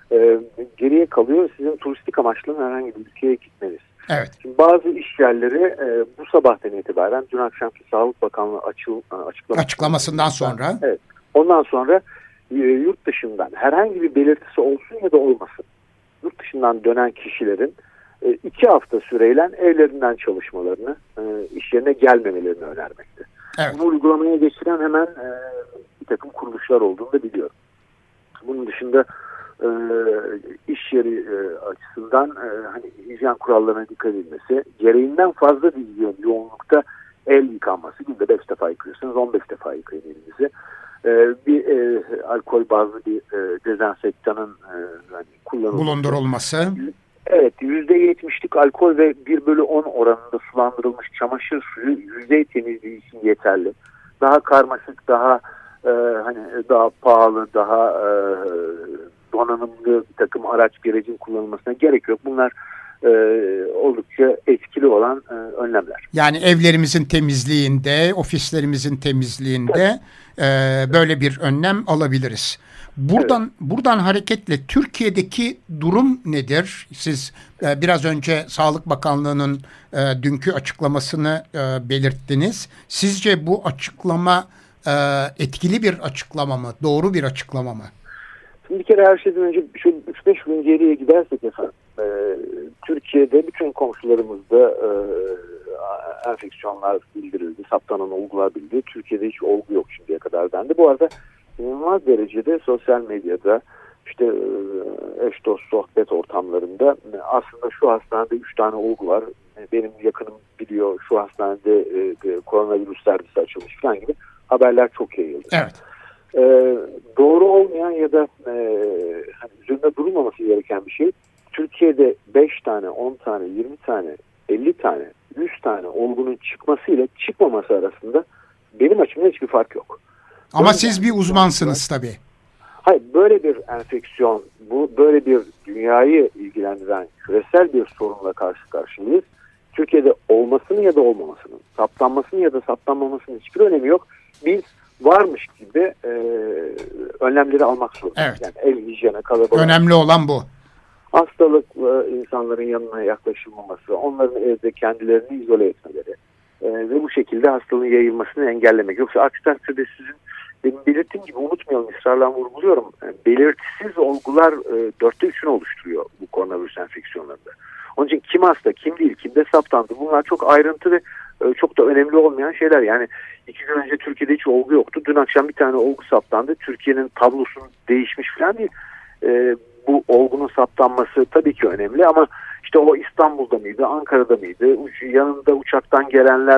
geriye kalıyor sizin turistik amaçlı herhangi bir ülkeye gitmeniz. Evet. Şimdi bazı iş yerleri bu sabahtan itibaren dün akşamki Sağlık Bakanlığı açıklamasından sonra evet. Ondan sonra yurt dışından herhangi bir belirtisi olsun ya da olmasın, yurt dışından dönen kişilerin 2 hafta süreyle evlerinden çalışmalarını, iş yerine gelmemelerini önermekte. Evet. Bunu uygulamaya geçiren hemen bir takım kuruluşlar olduğunu da biliyorum. Bunun dışında iş yeri açısından hani hijyen kurallarına dikkat edilmesi, gereğinden fazla bir yoğunlukta el yıkanması, günde 5 defa yıkıyorsunuz, 15 defa yıkayın elinizi. Bir alkol bazlı bir dezenfektanın yani bulundurulması. Evet, %70'lik alkol ve 1/10 oranında sulandırılmış çamaşır suyu yüzey temizliği için yeterli. Daha karmaşık, daha hani daha pahalı, daha donanımlı bir takım araç gerecin kullanılmasına gerek yok. Bunlar oldukça etkili olan önlemler. Yani evlerimizin temizliğinde, ofislerimizin temizliğinde böyle bir önlem alabiliriz. Buradan hareketle Türkiye'deki durum nedir? Siz biraz önce Sağlık Bakanlığı'nın dünkü açıklamasını belirttiniz. Sizce bu açıklama etkili bir açıklama mı? Doğru bir açıklama mı? Şimdi bir kere her şeyden önce şöyle 3-5 gün geriye gidersek efendim, Türkiye'de bütün komşularımızda enfeksiyonlar bildirildi, saptanan olgular bildirildi. Türkiye'de hiç olgu yok şimdiye kadar dendi. Bu arada inanılmaz derecede sosyal medyada, işte eş dost sohbet ortamlarında aslında şu hastanede 3 tane olgu var, benim yakınım biliyor, şu hastanede koronavirüs servisi açılmış falan gibi haberler çok yayıldı. Evet. Doğru olmayan olmayan ya da hani üzerinde durulmaması gereken bir şey. Türkiye'de 5 tane, 10 tane, 20 tane, 50 tane, 100 tane olgunun çıkmasıyla çıkmaması arasında benim açımdan hiçbir fark yok. Ama siz bir uzmansınız tabii. Hayır, böyle bir enfeksiyon, böyle bir dünyayı ilgilendiren küresel bir sorunla karşı karşıyayız. Türkiye'de olmasının ya da olmamasının, saptanmasının ya da saptanmamasının hiçbir önemi yok. Biz varmış gibi önlemleri almak zorundayız. Evet. Yani el hijyeni, kalabalık. Önemli olan bu. Hastalıklı insanların yanına yaklaşılmaması, onların evde kendilerini izole etmeleri ve bu şekilde hastalığın yayılmasını engellemek. Yoksa aksi takdirde sizin benim belirttiğim gibi unutmayalım, ısrarla vurguluyorum. Belirtisiz olgular 4'te 3'ünü oluşturuyor bu koronavirüs enfeksiyonlarında. Onun için kim hasta, kim değil, kimde saptandı, bunlar çok ayrıntı ve çok da önemli olmayan şeyler. Yani 2 gün önce Türkiye'de hiç olgu yoktu. Dün akşam bir tane olgu saptandı. Türkiye'nin tablosu değişmiş falan değil. Bu olgunun saptanması tabii ki önemli ama işte o İstanbul'da mıydı, Ankara'da mıydı, yanında uçaktan gelenler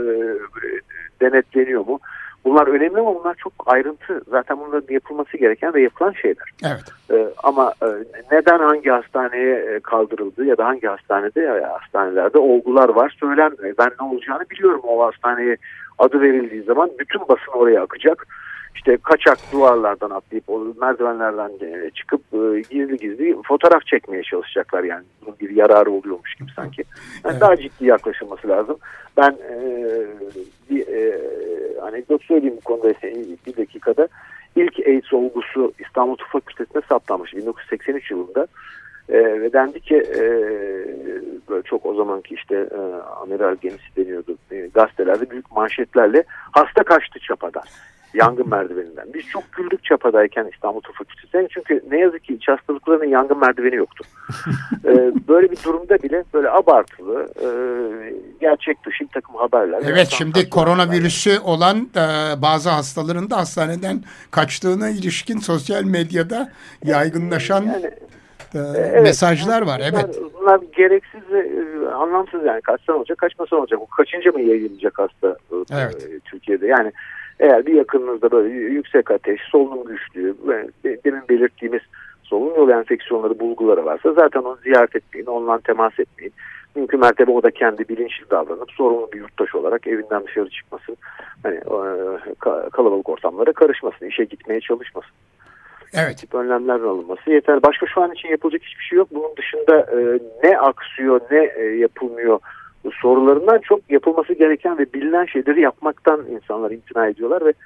denetleniyor mu? Bunlar önemli ama bunlar çok ayrıntı. Zaten bunların yapılması gereken ve yapılan şeyler. Evet. Ama neden hangi hastaneye kaldırıldı ya da hangi hastanede ya hastanelerde olgular var söylenmiyor. Ben ne olacağını biliyorum. O hastaneye adı verildiği zaman bütün basın oraya akacak. İşte kaçak duvarlardan atlayıp o merdivenlerden çıkıp gizli gizli fotoğraf çekmeye çalışacaklar. Yani bunun bir yararı oluyormuş gibi sanki. Yani evet. Daha ciddi yaklaşılması lazım. Ben bir anekdot söyleyeyim bu konuda bir dakikada. İlk AIDS olgusu İstanbul Tıp Fakültesi'nde saptanmış 1983 yılında. Ve dendi ki böyle çok o zamanki işte amiral gemisi deniyordu. Gazetelerde büyük manşetlerle hasta kaçtı çapadan. Yangın merdiveninden. Biz çok güldük çapadayken İstanbul Tıp Fakültesi'ne. Çünkü ne yazık ki iç hastalıklarının yangın merdiveni yoktu. Böyle bir durumda bile böyle abartılı, gerçek dışı bir takım haberler. Evet, şimdi koronavirüsü olan bazı hastaların da hastaneden kaçtığına ilişkin sosyal medyada yaygınlaşan mesajlar var. Evet. Bunlar gereksiz ve anlamsız yani. Kaçsan olacak, kaçmasan olacak. Bu kaçınca mı yayılacak hasta Türkiye'de? Yani eğer bir yakınınızda böyle yüksek ateş, solunum güçlüğü, demin belirttiğimiz solunum yolu enfeksiyonları, bulguları varsa zaten onu ziyaret etmeyin, onunla temas etmeyin. Mümkün mertebe o da kendi bilinçli davranıp sorumlu bir yurttaş olarak evinden dışarı çıkmasın. Hani kalabalık ortamlara karışmasın, işe gitmeye çalışmasın. Evet. Tip önlemlerin alınması yeter. Başka şu an için yapılacak hiçbir şey yok. Bunun dışında ne aksıyor, ne yapılmıyor sorularından çok yapılması gereken ve bilinen şeyleri yapmaktan insanlar imtina ediyorlar ve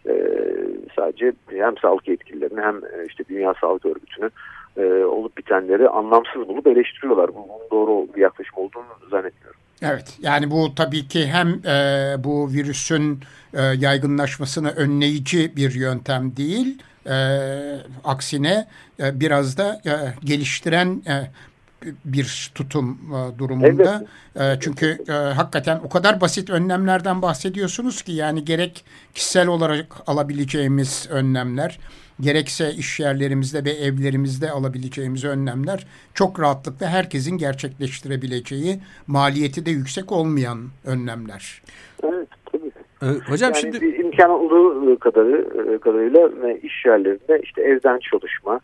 sadece hem sağlık yetkililerini hem işte Dünya Sağlık Örgütü'nü olup bitenleri anlamsız bulup eleştiriyorlar. Bunun doğru bir yaklaşım olduğunu zannetmiyorum. Evet, yani bu tabii ki hem bu virüsün yaygınlaşmasını önleyici bir yöntem değil, aksine biraz da geliştiren bir tutum durumunda. Evet. Çünkü hakikaten o kadar basit önlemlerden bahsediyorsunuz ki yani gerek kişisel olarak alabileceğimiz önlemler, gerekse iş yerlerimizde ve evlerimizde alabileceğimiz önlemler çok rahatlıkla herkesin gerçekleştirebileceği, maliyeti de yüksek olmayan önlemler. Evet, tabii. Hocam yani şimdi bir imkan olduğu kadarıyla iş yerlerinde işte evden çalışma,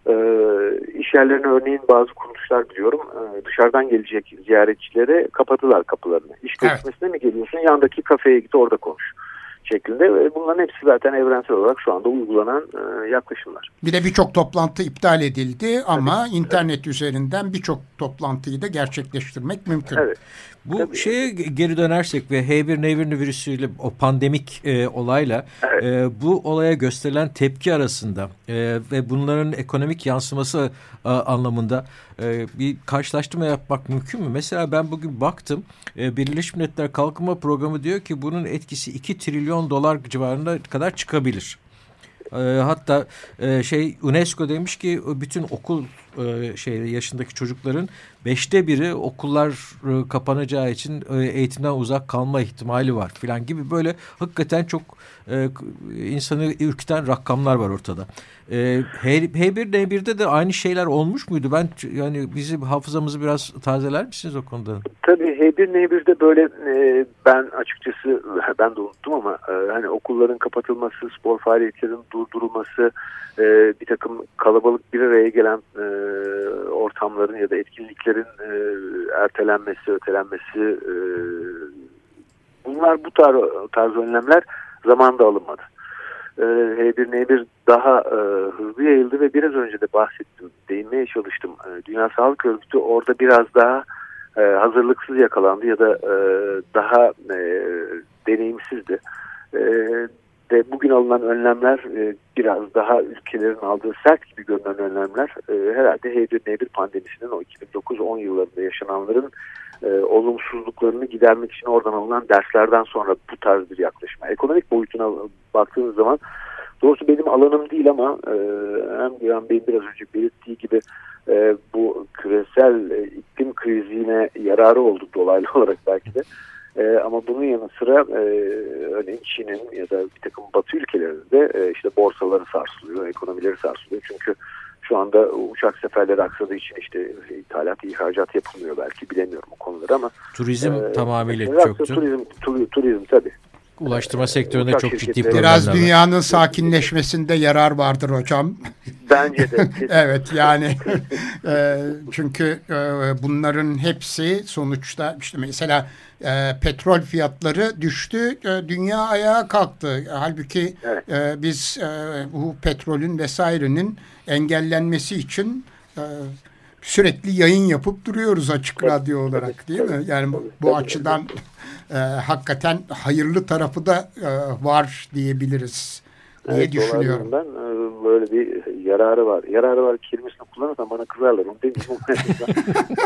iş yerlerine örneğin bazı kuruluşlar biliyorum dışarıdan gelecek ziyaretçilere kapadılar kapılarını. İş görüşmesine mi geliyorsun? Yandaki kafeye git, orada konuş şeklinde. Bunların hepsi zaten evrensel olarak şu anda uygulanan yaklaşımlar. Bir de birçok toplantı iptal edildi ama internet üzerinden birçok toplantıyı da gerçekleştirmek mümkün. Evet. Bu şeye geri dönersek ve H1N1 virüsüyle o pandemik olayla bu olaya gösterilen tepki arasında ve bunların ekonomik yansıması anlamında bir karşılaştırma yapmak mümkün mü? Mesela ben bugün baktım, Birleşmiş Milletler Kalkınma Programı diyor ki bunun etkisi 2 trilyon dolar civarına kadar çıkabilir. Hatta UNESCO demiş ki bütün okul yaşındaki çocukların 5'te biri okullar kapanacağı için eğitimden uzak kalma ihtimali var filan gibi böyle hakikaten çok insanı ürküten rakamlar var ortada. H1N1'de de aynı şeyler olmuş muydu? Yani bizim hafızamızı biraz tazeler misiniz o konuda? Tabii H1N1'de böyle ben açıkçası ben de unuttum ama hani okulların kapatılması, spor faaliyetlerinin durdurulması, bir takım kalabalık bir araya gelen ortamların ya da etkinliklerin ertelenmesi, ötelenmesi, bunlar bu tarz önlemler zamanında alınmadı. H1N1 daha hızlı yayıldı ve biraz önce de bahsettim, değinmeye çalıştım. Dünya Sağlık Örgütü orada biraz daha hazırlıksız yakalandı ya da daha deneyimsizdi. Ve bugün alınan önlemler biraz daha ülkelerin aldığı sert gibi görünen önlemler herhalde H1N1 pandemisinin o 2009-10 yıllarında yaşananların olumsuzluklarını gidermek için oradan alınan derslerden sonra bu tarz bir yaklaşma. Ekonomik boyutuna baktığınız zaman doğrusu benim alanım değil ama hem Güven Bey'in biraz önce belirttiği gibi bu küresel iklim krizine yararı oldu dolaylı olarak belki de. Ama bunun yanı sıra örneğin Çin'in ya da bir takım Batı ülkelerinde işte borsaları sarsılıyor, ekonomileri sarsılıyor. Çünkü şu anda uçak seferleri aksadığı için işte ithalat, ihracat yapılmıyor belki, bilemiyorum o konuları ama. Turizm tamamıyla çöktü. Turizm tabii. Ulaştırma sektöründe çok ciddi problemler biraz var. dünyanın sakinleşmesinde yarar vardır hocam. Bence de. Evet yani çünkü bunların hepsi sonuçta işte mesela petrol fiyatları düştü, dünya ayağa kalktı. Halbuki evet. Biz bu petrolün vesairenin engellenmesi için sürekli yayın yapıp duruyoruz açık radyo olarak, değil mi? Yani bu açıdan hakikaten hayırlı tarafı da var diyebiliriz diye düşünüyorum. Ben böyle bir yararı var. Yararı var kelimesini kullanırsam bana kızarlar. Onu demeyeyim.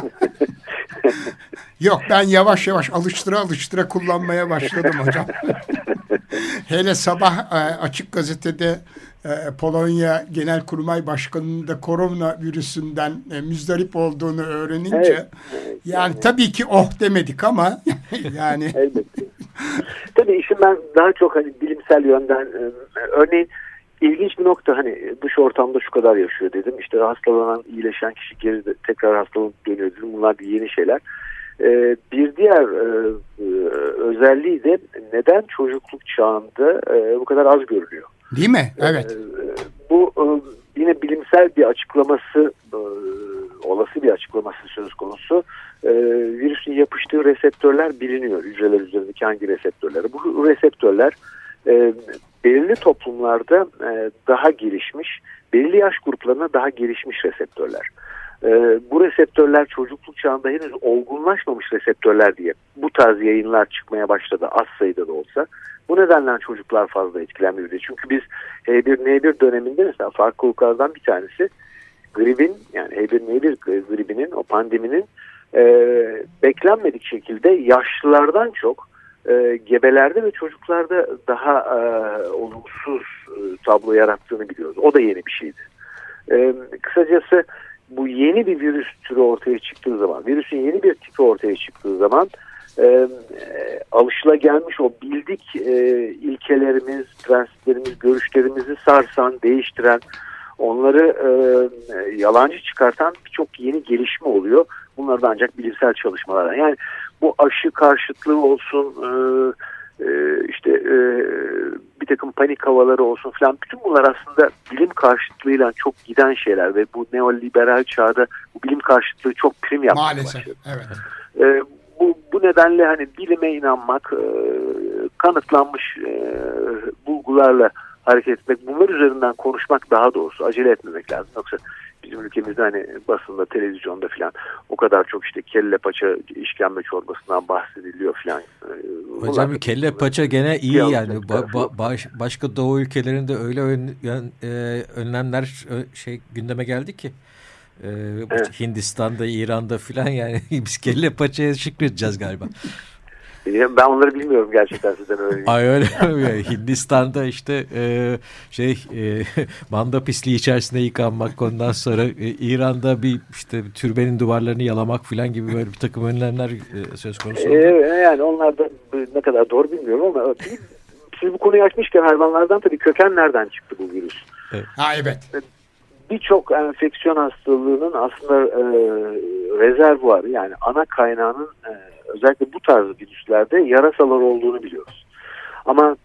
Yok, ben yavaş yavaş alıştıra kullanmaya başladım hocam. Hele sabah Açık Gazete'de Polonya Genelkurmay Başkanı'nın da koronavirüsünden müzdarip olduğunu öğrenince evet. Yani tabii ki demedik ama yani. Elbette. Tabii işin ben daha çok hani bilimsel yönden örneğin ilginç bir nokta, hani dış ortamda şu kadar yaşıyor dedim. İşte hastalanan, iyileşen kişi geri tekrar hastalanıp dönüyor dedim. Bunlar yeni şeyler. Bir diğer özelliği de neden çocukluk çağında bu kadar az görülüyor? Değil mi? Evet. Bu yine bilimsel bir açıklaması, olası bir açıklaması söz konusu. Virüsün yapıştığı reseptörler biliniyor. Hücreler üzerindeki hangi reseptörleri? Bu reseptörler belirli toplumlarda daha gelişmiş, belirli yaş gruplarına daha gelişmiş reseptörler. Bu reseptörler çocukluk çağında henüz olgunlaşmamış reseptörler diye bu tarz yayınlar çıkmaya başladı, az sayıda da olsa. Bu nedenle çocuklar fazla etkilenmiyor diye. Çünkü biz H1N1 döneminde mesela farklılıklardan bir tanesi gripin, yani H1N1 gripinin, o pandeminin beklenmedik şekilde yaşlılardan çok gebelerde ve çocuklarda daha olumsuz tablo yarattığını biliyoruz. O da yeni bir şeydi. Kısacası bu yeni bir virüs türü ortaya çıktığı zaman, virüsün yeni bir tipi ortaya çıktığı zaman alışılagelmiş o bildik ilkelerimiz, prensiplerimiz, görüşlerimizi sarsan, değiştiren, onları yalancı çıkartan birçok yeni gelişme oluyor. Bunlar da ancak bilimsel çalışmalardan. Yani bu aşı karşıtlığı olsun, bir takım panik havaları olsun falan, bütün bunlar aslında bilim karşıtlığıyla çok giden şeyler ve bu neoliberal çağda bu bilim karşıtlığı çok prim yapmaya maalesef başladı. Evet. Bu nedenle hani bilime inanmak, kanıtlanmış bulgularla hareket etmek, bunlar üzerinden konuşmak, daha doğrusu acele etmemek lazım. Yoksa bizim ülkemizde hani basında, televizyonda falan o kadar çok işte kelle paça işkembe çorbasından bahsediliyor falan. Hocam kelle paça gene iyi yani. Başka Doğu ülkelerinde öyle önlemler gündeme geldi ki. Evet. Hindistan'da, İran'da filan, yani biz kelle paçaya şükredeceğiz galiba. Ben onları bilmiyorum gerçekten, sizden öğreneyim. Ay öyle mi? Hindistan'da işte manda pisliği içerisinde yıkanmak, ondan sonra İran'da bir işte türbenin duvarlarını yalamak falan gibi böyle bir takım önlemler söz konusu. Yani onlar da ne kadar doğru bilmiyorum ama siz bu konuyu açmışken hayvanlardan tabii köken nereden çıktı bu virüs? Evet. Evet. Birçok enfeksiyon hastalığının aslında rezervuarı, yani ana kaynağının özellikle bu tarz virüslerde yarasalar olduğunu biliyoruz. Ama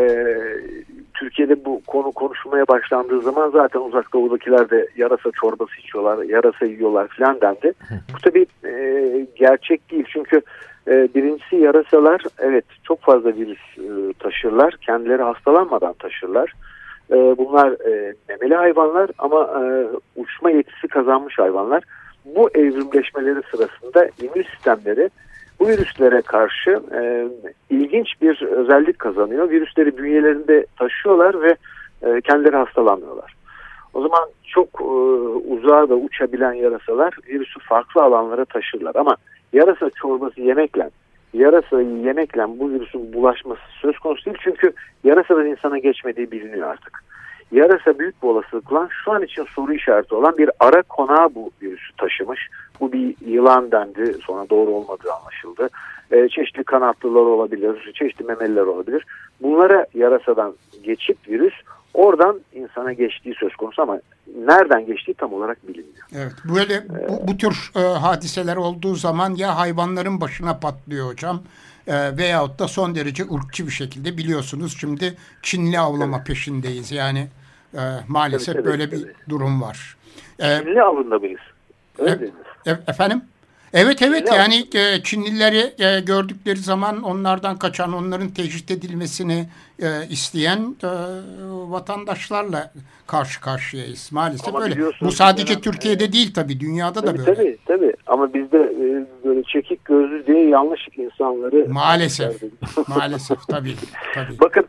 Türkiye'de bu konu konuşulmaya başlandığı zaman zaten Uzak Doğu'dakiler de yarasa çorbası içiyorlar, yarasa yiyorlar filan dendi. Bu tabii gerçek değil, çünkü birincisi yarasalar evet çok fazla virüs taşırlar, kendileri hastalanmadan taşırlar. Bunlar memeli hayvanlar ama uçma yetisi kazanmış hayvanlar. Bu evrimleşmeleri sırasında immün sistemleri bu virüslere karşı ilginç bir özellik kazanıyor. Virüsleri bünyelerinde taşıyorlar ve kendileri hastalanmıyorlar. O zaman çok uzağa da uçabilen yarasalar virüsü farklı alanlara taşırlar. Ama yarasa çorbası yarasayı yemekle bu virüsün bulaşması söz konusu değil. Çünkü yarasadan insana geçmediği biliniyor artık. Yarasa büyük bir olasılıkla şu an için soru işareti olan bir ara konağı bu virüsü taşımış. Bu bir yılan dendi, sonra doğru olmadığı anlaşıldı. Çeşitli kanatlılar olabilir, çeşitli memeliler olabilir. Bunlara yarasadan geçip virüs oradan insana geçtiği söz konusu ama nereden geçtiği tam olarak bilinmiyor. Evet, böyle bu tür hadiseler olduğu zaman ya hayvanların başına patlıyor hocam veyahut da son derece ırkçı bir şekilde, biliyorsunuz şimdi Çinli avlama peşindeyiz. Yani maalesef tabii, böyle bir durum var. Çinli avında mıyız? Efendim? Evet yani Çinlileri gördükleri zaman onlardan kaçan, onların tecrit edilmesini isteyen vatandaşlarla karşı karşıyayız. Maalesef ama öyle. Bu sadece Türkiye'de değil tabii, dünyada da böyle. Tabii. Ama bizde böyle çekik gözlü diye yanlış insanları... Maalesef tabii. Bakın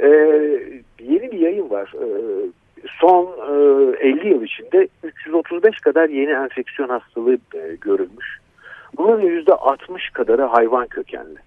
yeni bir yayın var. Son 50 yıl içinde 335 kadar yeni enfeksiyon hastalığı görülmüş. Bunun %60 kadarı hayvan kökenli.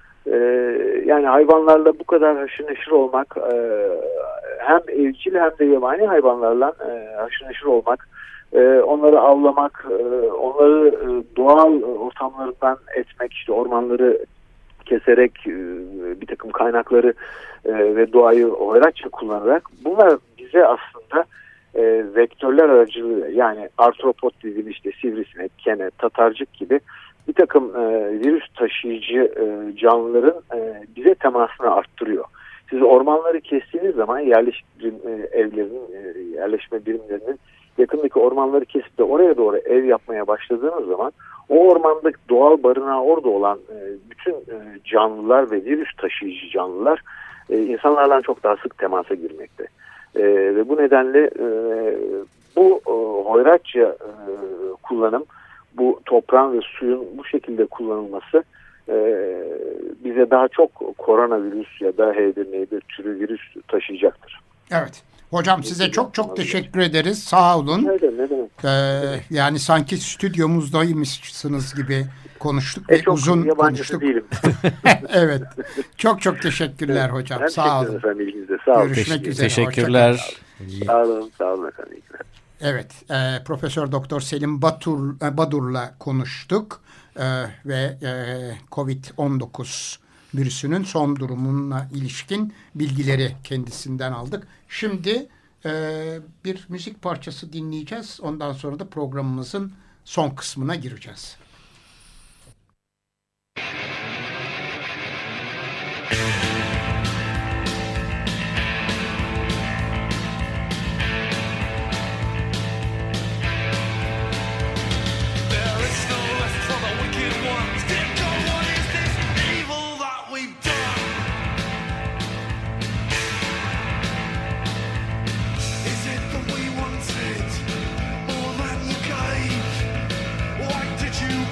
Yani hayvanlarla bu kadar haşır neşir olmak, hem evcil hem de yabani hayvanlarla haşır neşir olmak, onları avlamak, onları doğal ortamlarından etmek, işte ormanları keserek bir takım kaynakları ve doğayı hoyratça kullanarak, bunlar bize aslında vektörler aracılığıyla, yani artropod dediğimiz işte sivrisinek, kene, tatarcık gibi bir takım virüs taşıyıcı canlıların bize temasını arttırıyor. Siz ormanları kestiğiniz zaman yerleşme birimlerinin yakındaki ormanları kesip de oraya doğru ev yapmaya başladığınız zaman o ormandaki doğal barınağı orada olan bütün canlılar ve virüs taşıyıcı canlılar insanlarla çok daha sık temasa girmekte. Ve bu nedenle bu hoyratça kullanım, bu toprağın ve suyun bu şekilde kullanılması bize daha çok koronavirüs ya da H1N1 türü virüs taşıyacaktır. Evet. Hocam size çok teşekkür ederiz. Sağ olun. Ne demek? Yani sanki stüdyomuzdaymışsınız gibi konuştuk ve çok uzun konuştuk. Değilim. Evet. Çok teşekkürler hocam. Ben sağ olun. Efendim, ilginizde. Sağ olun. Görüşmek üzere. Teşekkürler. Sağ olun efendim. Evet. Profesör Doktor Selim Badur'la konuştuk ve COVID-19 virüsünün son durumuna ilişkin bilgileri kendisinden aldık. Şimdi bir müzik parçası dinleyeceğiz. Ondan sonra da programımızın son kısmına gireceğiz. Did you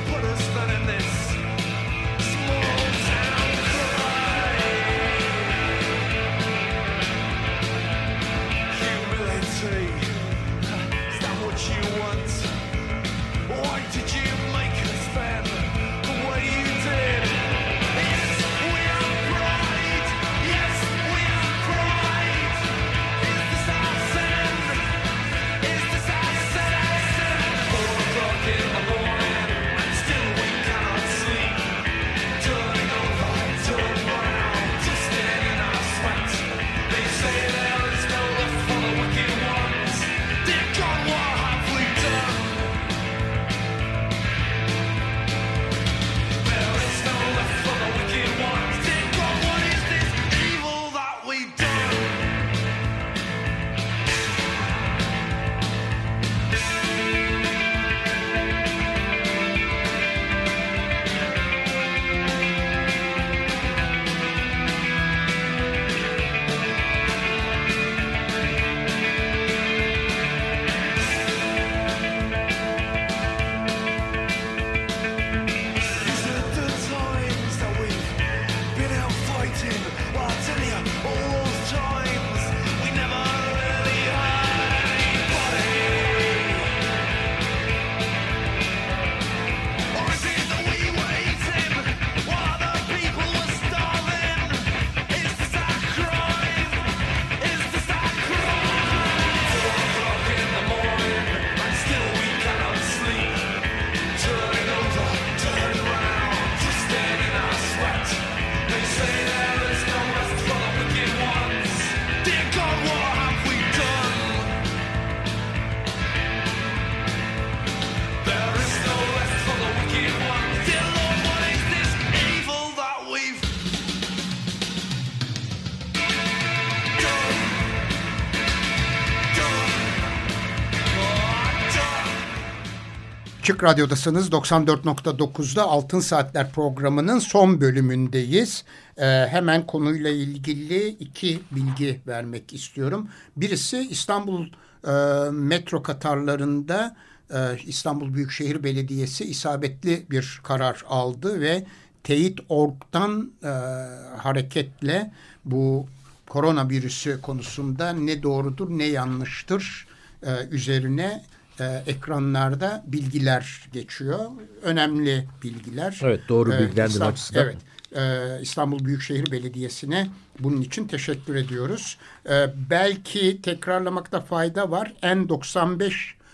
Açık Radyo'dasınız. 94.9'da Altın Saatler programının son bölümündeyiz. Hemen konuyla ilgili iki bilgi vermek istiyorum. Birisi İstanbul metro katarlarında İstanbul Büyükşehir Belediyesi isabetli bir karar aldı ve Teyit.org'dan hareketle bu koronavirüsü konusunda ne doğrudur ne yanlıştır üzerine ekranlarda bilgiler geçiyor. Önemli bilgiler. Evet, doğru bilgilendirme açısından. Evet. İstanbul Büyükşehir Belediyesi'ne bunun için teşekkür ediyoruz. Belki tekrarlamakta fayda var. N95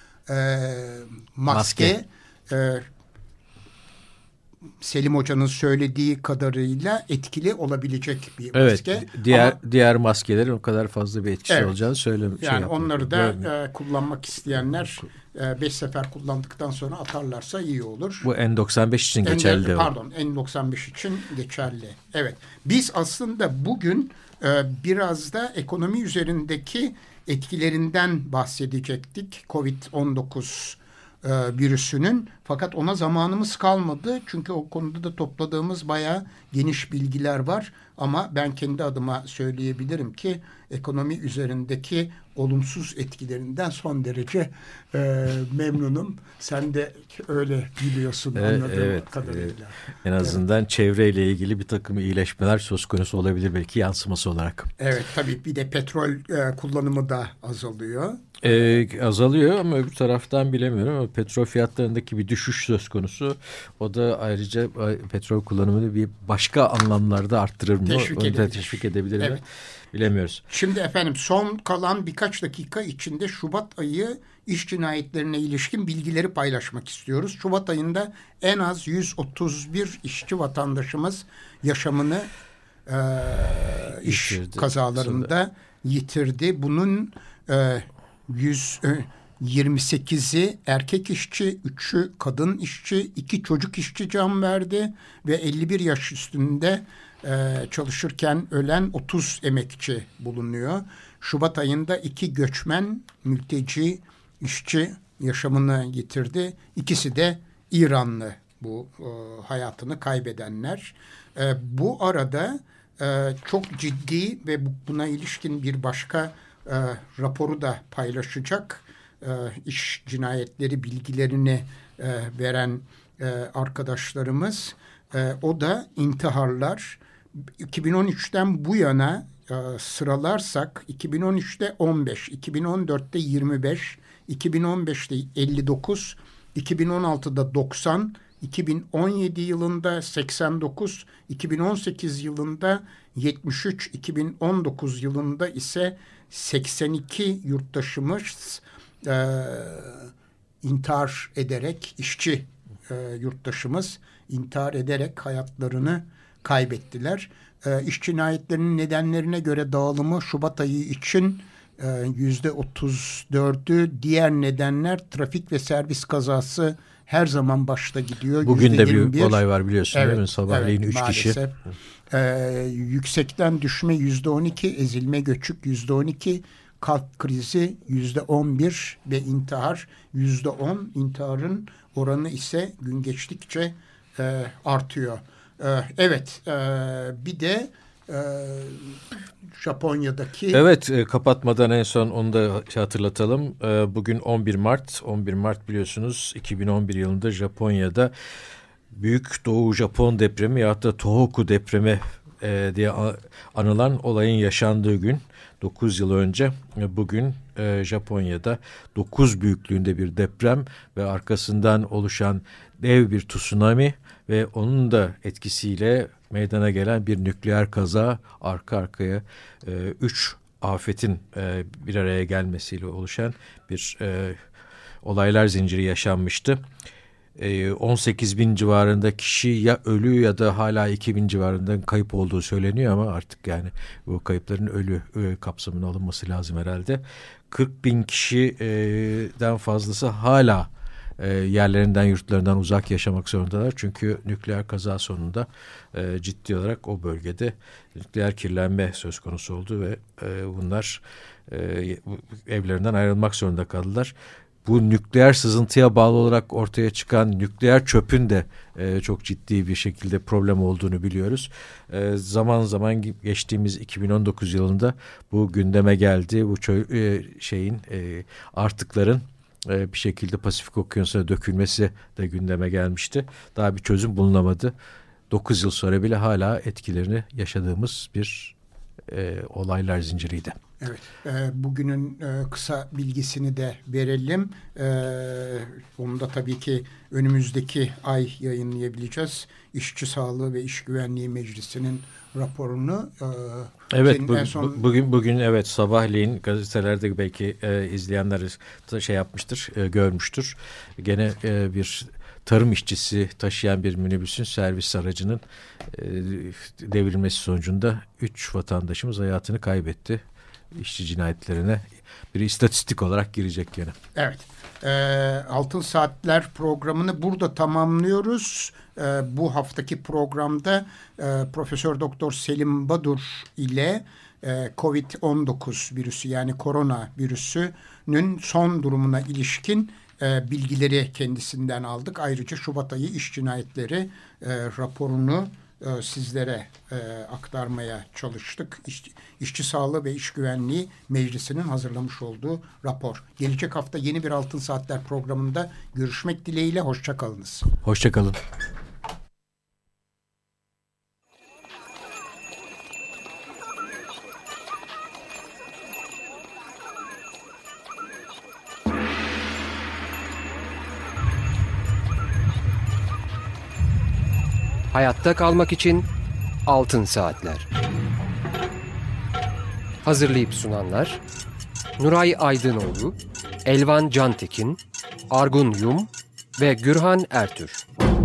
maske. Selim Hoca'nın söylediği kadarıyla etkili olabilik bir maske. Evet, diğer maskelerin o kadar fazla bir etkisi olacağını Yani onları da kullanmak isteyenler 5 sefer kullandıktan sonra atarlarsa iyi olur. Bu N95 için geçerli. N95 için geçerli. Evet. Biz aslında bugün biraz da ekonomi üzerindeki etkilerinden bahsedecektik. Covid-19 virüsünün, fakat ona zamanımız kalmadı. Çünkü o konuda da topladığımız bayağı geniş bilgiler var. Ama ben kendi adıma söyleyebilirim ki ekonomi üzerindeki olumsuz etkilerinden son derece memnunum. Sen de öyle biliyorsun anladığım kadarıyla. En azından çevreyle ilgili bir takım iyileşmeler söz konusu olabilir belki yansıması olarak. Evet, tabii bir de petrol kullanımı da azalıyor. Azalıyor ama öbür taraftan bilemiyorum ama petrol fiyatlarındaki bir düşüş söz konusu. O da ayrıca petrol kullanımını bir başka anlamlarda arttırır mı? Teşvik edebilir mi? Evet. Bilemiyoruz. Şimdi efendim, son kalan birkaç dakika içinde Şubat ayı iş cinayetlerine ilişkin bilgileri paylaşmak istiyoruz. Şubat ayında en az 131 işçi vatandaşımız yaşamını iş kazalarında yitirdi. Bunun 128'i erkek işçi, 3'ü kadın işçi, 2 çocuk işçi can verdi ve 51 yaş üstünde çalışırken ölen 30 emekçi bulunuyor. Şubat ayında 2 göçmen, mülteci işçi yaşamını yitirdi. İkisi de İranlı, bu hayatını kaybedenler. Bu arada çok ciddi ve buna ilişkin bir başka raporu da paylaşacak. İş cinayetleri bilgilerini veren arkadaşlarımız. O da intiharlar. 2013'ten bu yana sıralarsak 2013'te 15, 2014'te 25, 2015'te 59, 2016'da 90, 2017 yılında 89, 2018 yılında 73, 2019 yılında ise 82 yurttaşımız intihar ederek, işçi yurttaşımız intihar ederek hayatlarını kaybettiler. İş cinayetlerinin nedenlerine göre dağılımı Şubat ayı için %34'ü, diğer nedenler trafik ve servis kazası her zaman başta gidiyor. Bugün de bir olay var biliyorsun, değil mi? Sabahleyin 3 kişi. Yüksekten düşme %12, ezilme göçük %12, kalp krizi %11 ve intihar %10. İntiharın oranı ise gün geçtikçe artıyor. Evet, bir de Japonya'daki... Evet, kapatmadan en son onu da hatırlatalım. Bugün 11 Mart. 11 Mart biliyorsunuz 2011 yılında Japonya'da Büyük Doğu Japon depremi ya da Tohoku depremi diye anılan olayın yaşandığı gün. 9 yıl önce bugün Japonya'da 9 büyüklüğünde bir deprem ve arkasından oluşan dev bir tsunami ve onun da etkisiyle meydana gelen bir nükleer kaza, arka arkaya 3 afetin bir araya gelmesiyle oluşan bir olaylar zinciri yaşanmıştı. 18 bin civarında kişi ya ölü ya da hala 2 bin civarında kayıp olduğu söyleniyor ama artık yani bu kayıpların ölü kapsamına alınması lazım herhalde. 40 bin kişiden fazlası hala yerlerinden, yurtlarından uzak yaşamak zorundalar. Çünkü nükleer kaza sonunda ciddi olarak o bölgede nükleer kirlenme söz konusu oldu ve bunlar evlerinden ayrılmak zorunda kaldılar. bu nükleer sızıntıya bağlı olarak ortaya çıkan nükleer çöpün de çok ciddi bir şekilde problem olduğunu biliyoruz. Zaman zaman geçtiğimiz 2019 yılında bu gündeme geldi. Bu artıkların bir şekilde Pasifik Okyanusu'na dökülmesi de gündeme gelmişti. Daha bir çözüm bulunamadı. 9 yıl sonra bile hala etkilerini yaşadığımız bir olaylar zinciriydi. Evet, bugünün kısa bilgisini de verelim. Onu da tabii ki önümüzdeki ay yayınlayabileceğiz. İşçi Sağlığı ve İş Güvenliği Meclisi'nin raporunu. Evet, bugün evet sabahleyin gazetelerde belki izleyenler yapmıştır, görmüştür. Gene bir tarım işçisi taşıyan bir minibüsün servis aracının devrilmesi sonucunda 3 vatandaşımız hayatını kaybetti. İşçi cinayetlerine bir istatistik olarak girecek gene. Evet. Altın Saatler programını burada tamamlıyoruz. Bu haftaki programda Profesör Doktor Selim Badur ile COVID-19 virüsü yani korona virüsünün son durumuna ilişkin bilgileri kendisinden aldık. Ayrıca Şubat ayı iş cinayetleri raporunu sizlere aktarmaya çalıştık. İşçi Sağlığı ve İş Güvenliği Meclisi'nin hazırlamış olduğu rapor. Gelecek hafta yeni bir Altın Saatler programında görüşmek dileğiyle. Hoşça kalınız. Hoşça kalın. Hayatta kalmak için Altın Saatler. Hazırlayıp sunanlar Nuray Aydınoğlu, Elvan Cantekin, Argun Yum ve Gürhan Ertür.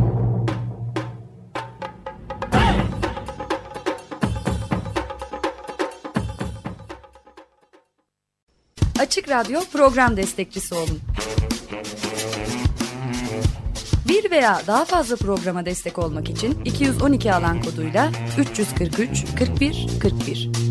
Açık Radyo program destekçisi olun. Bir veya daha fazla programa destek olmak için 212 alan koduyla 343 41 41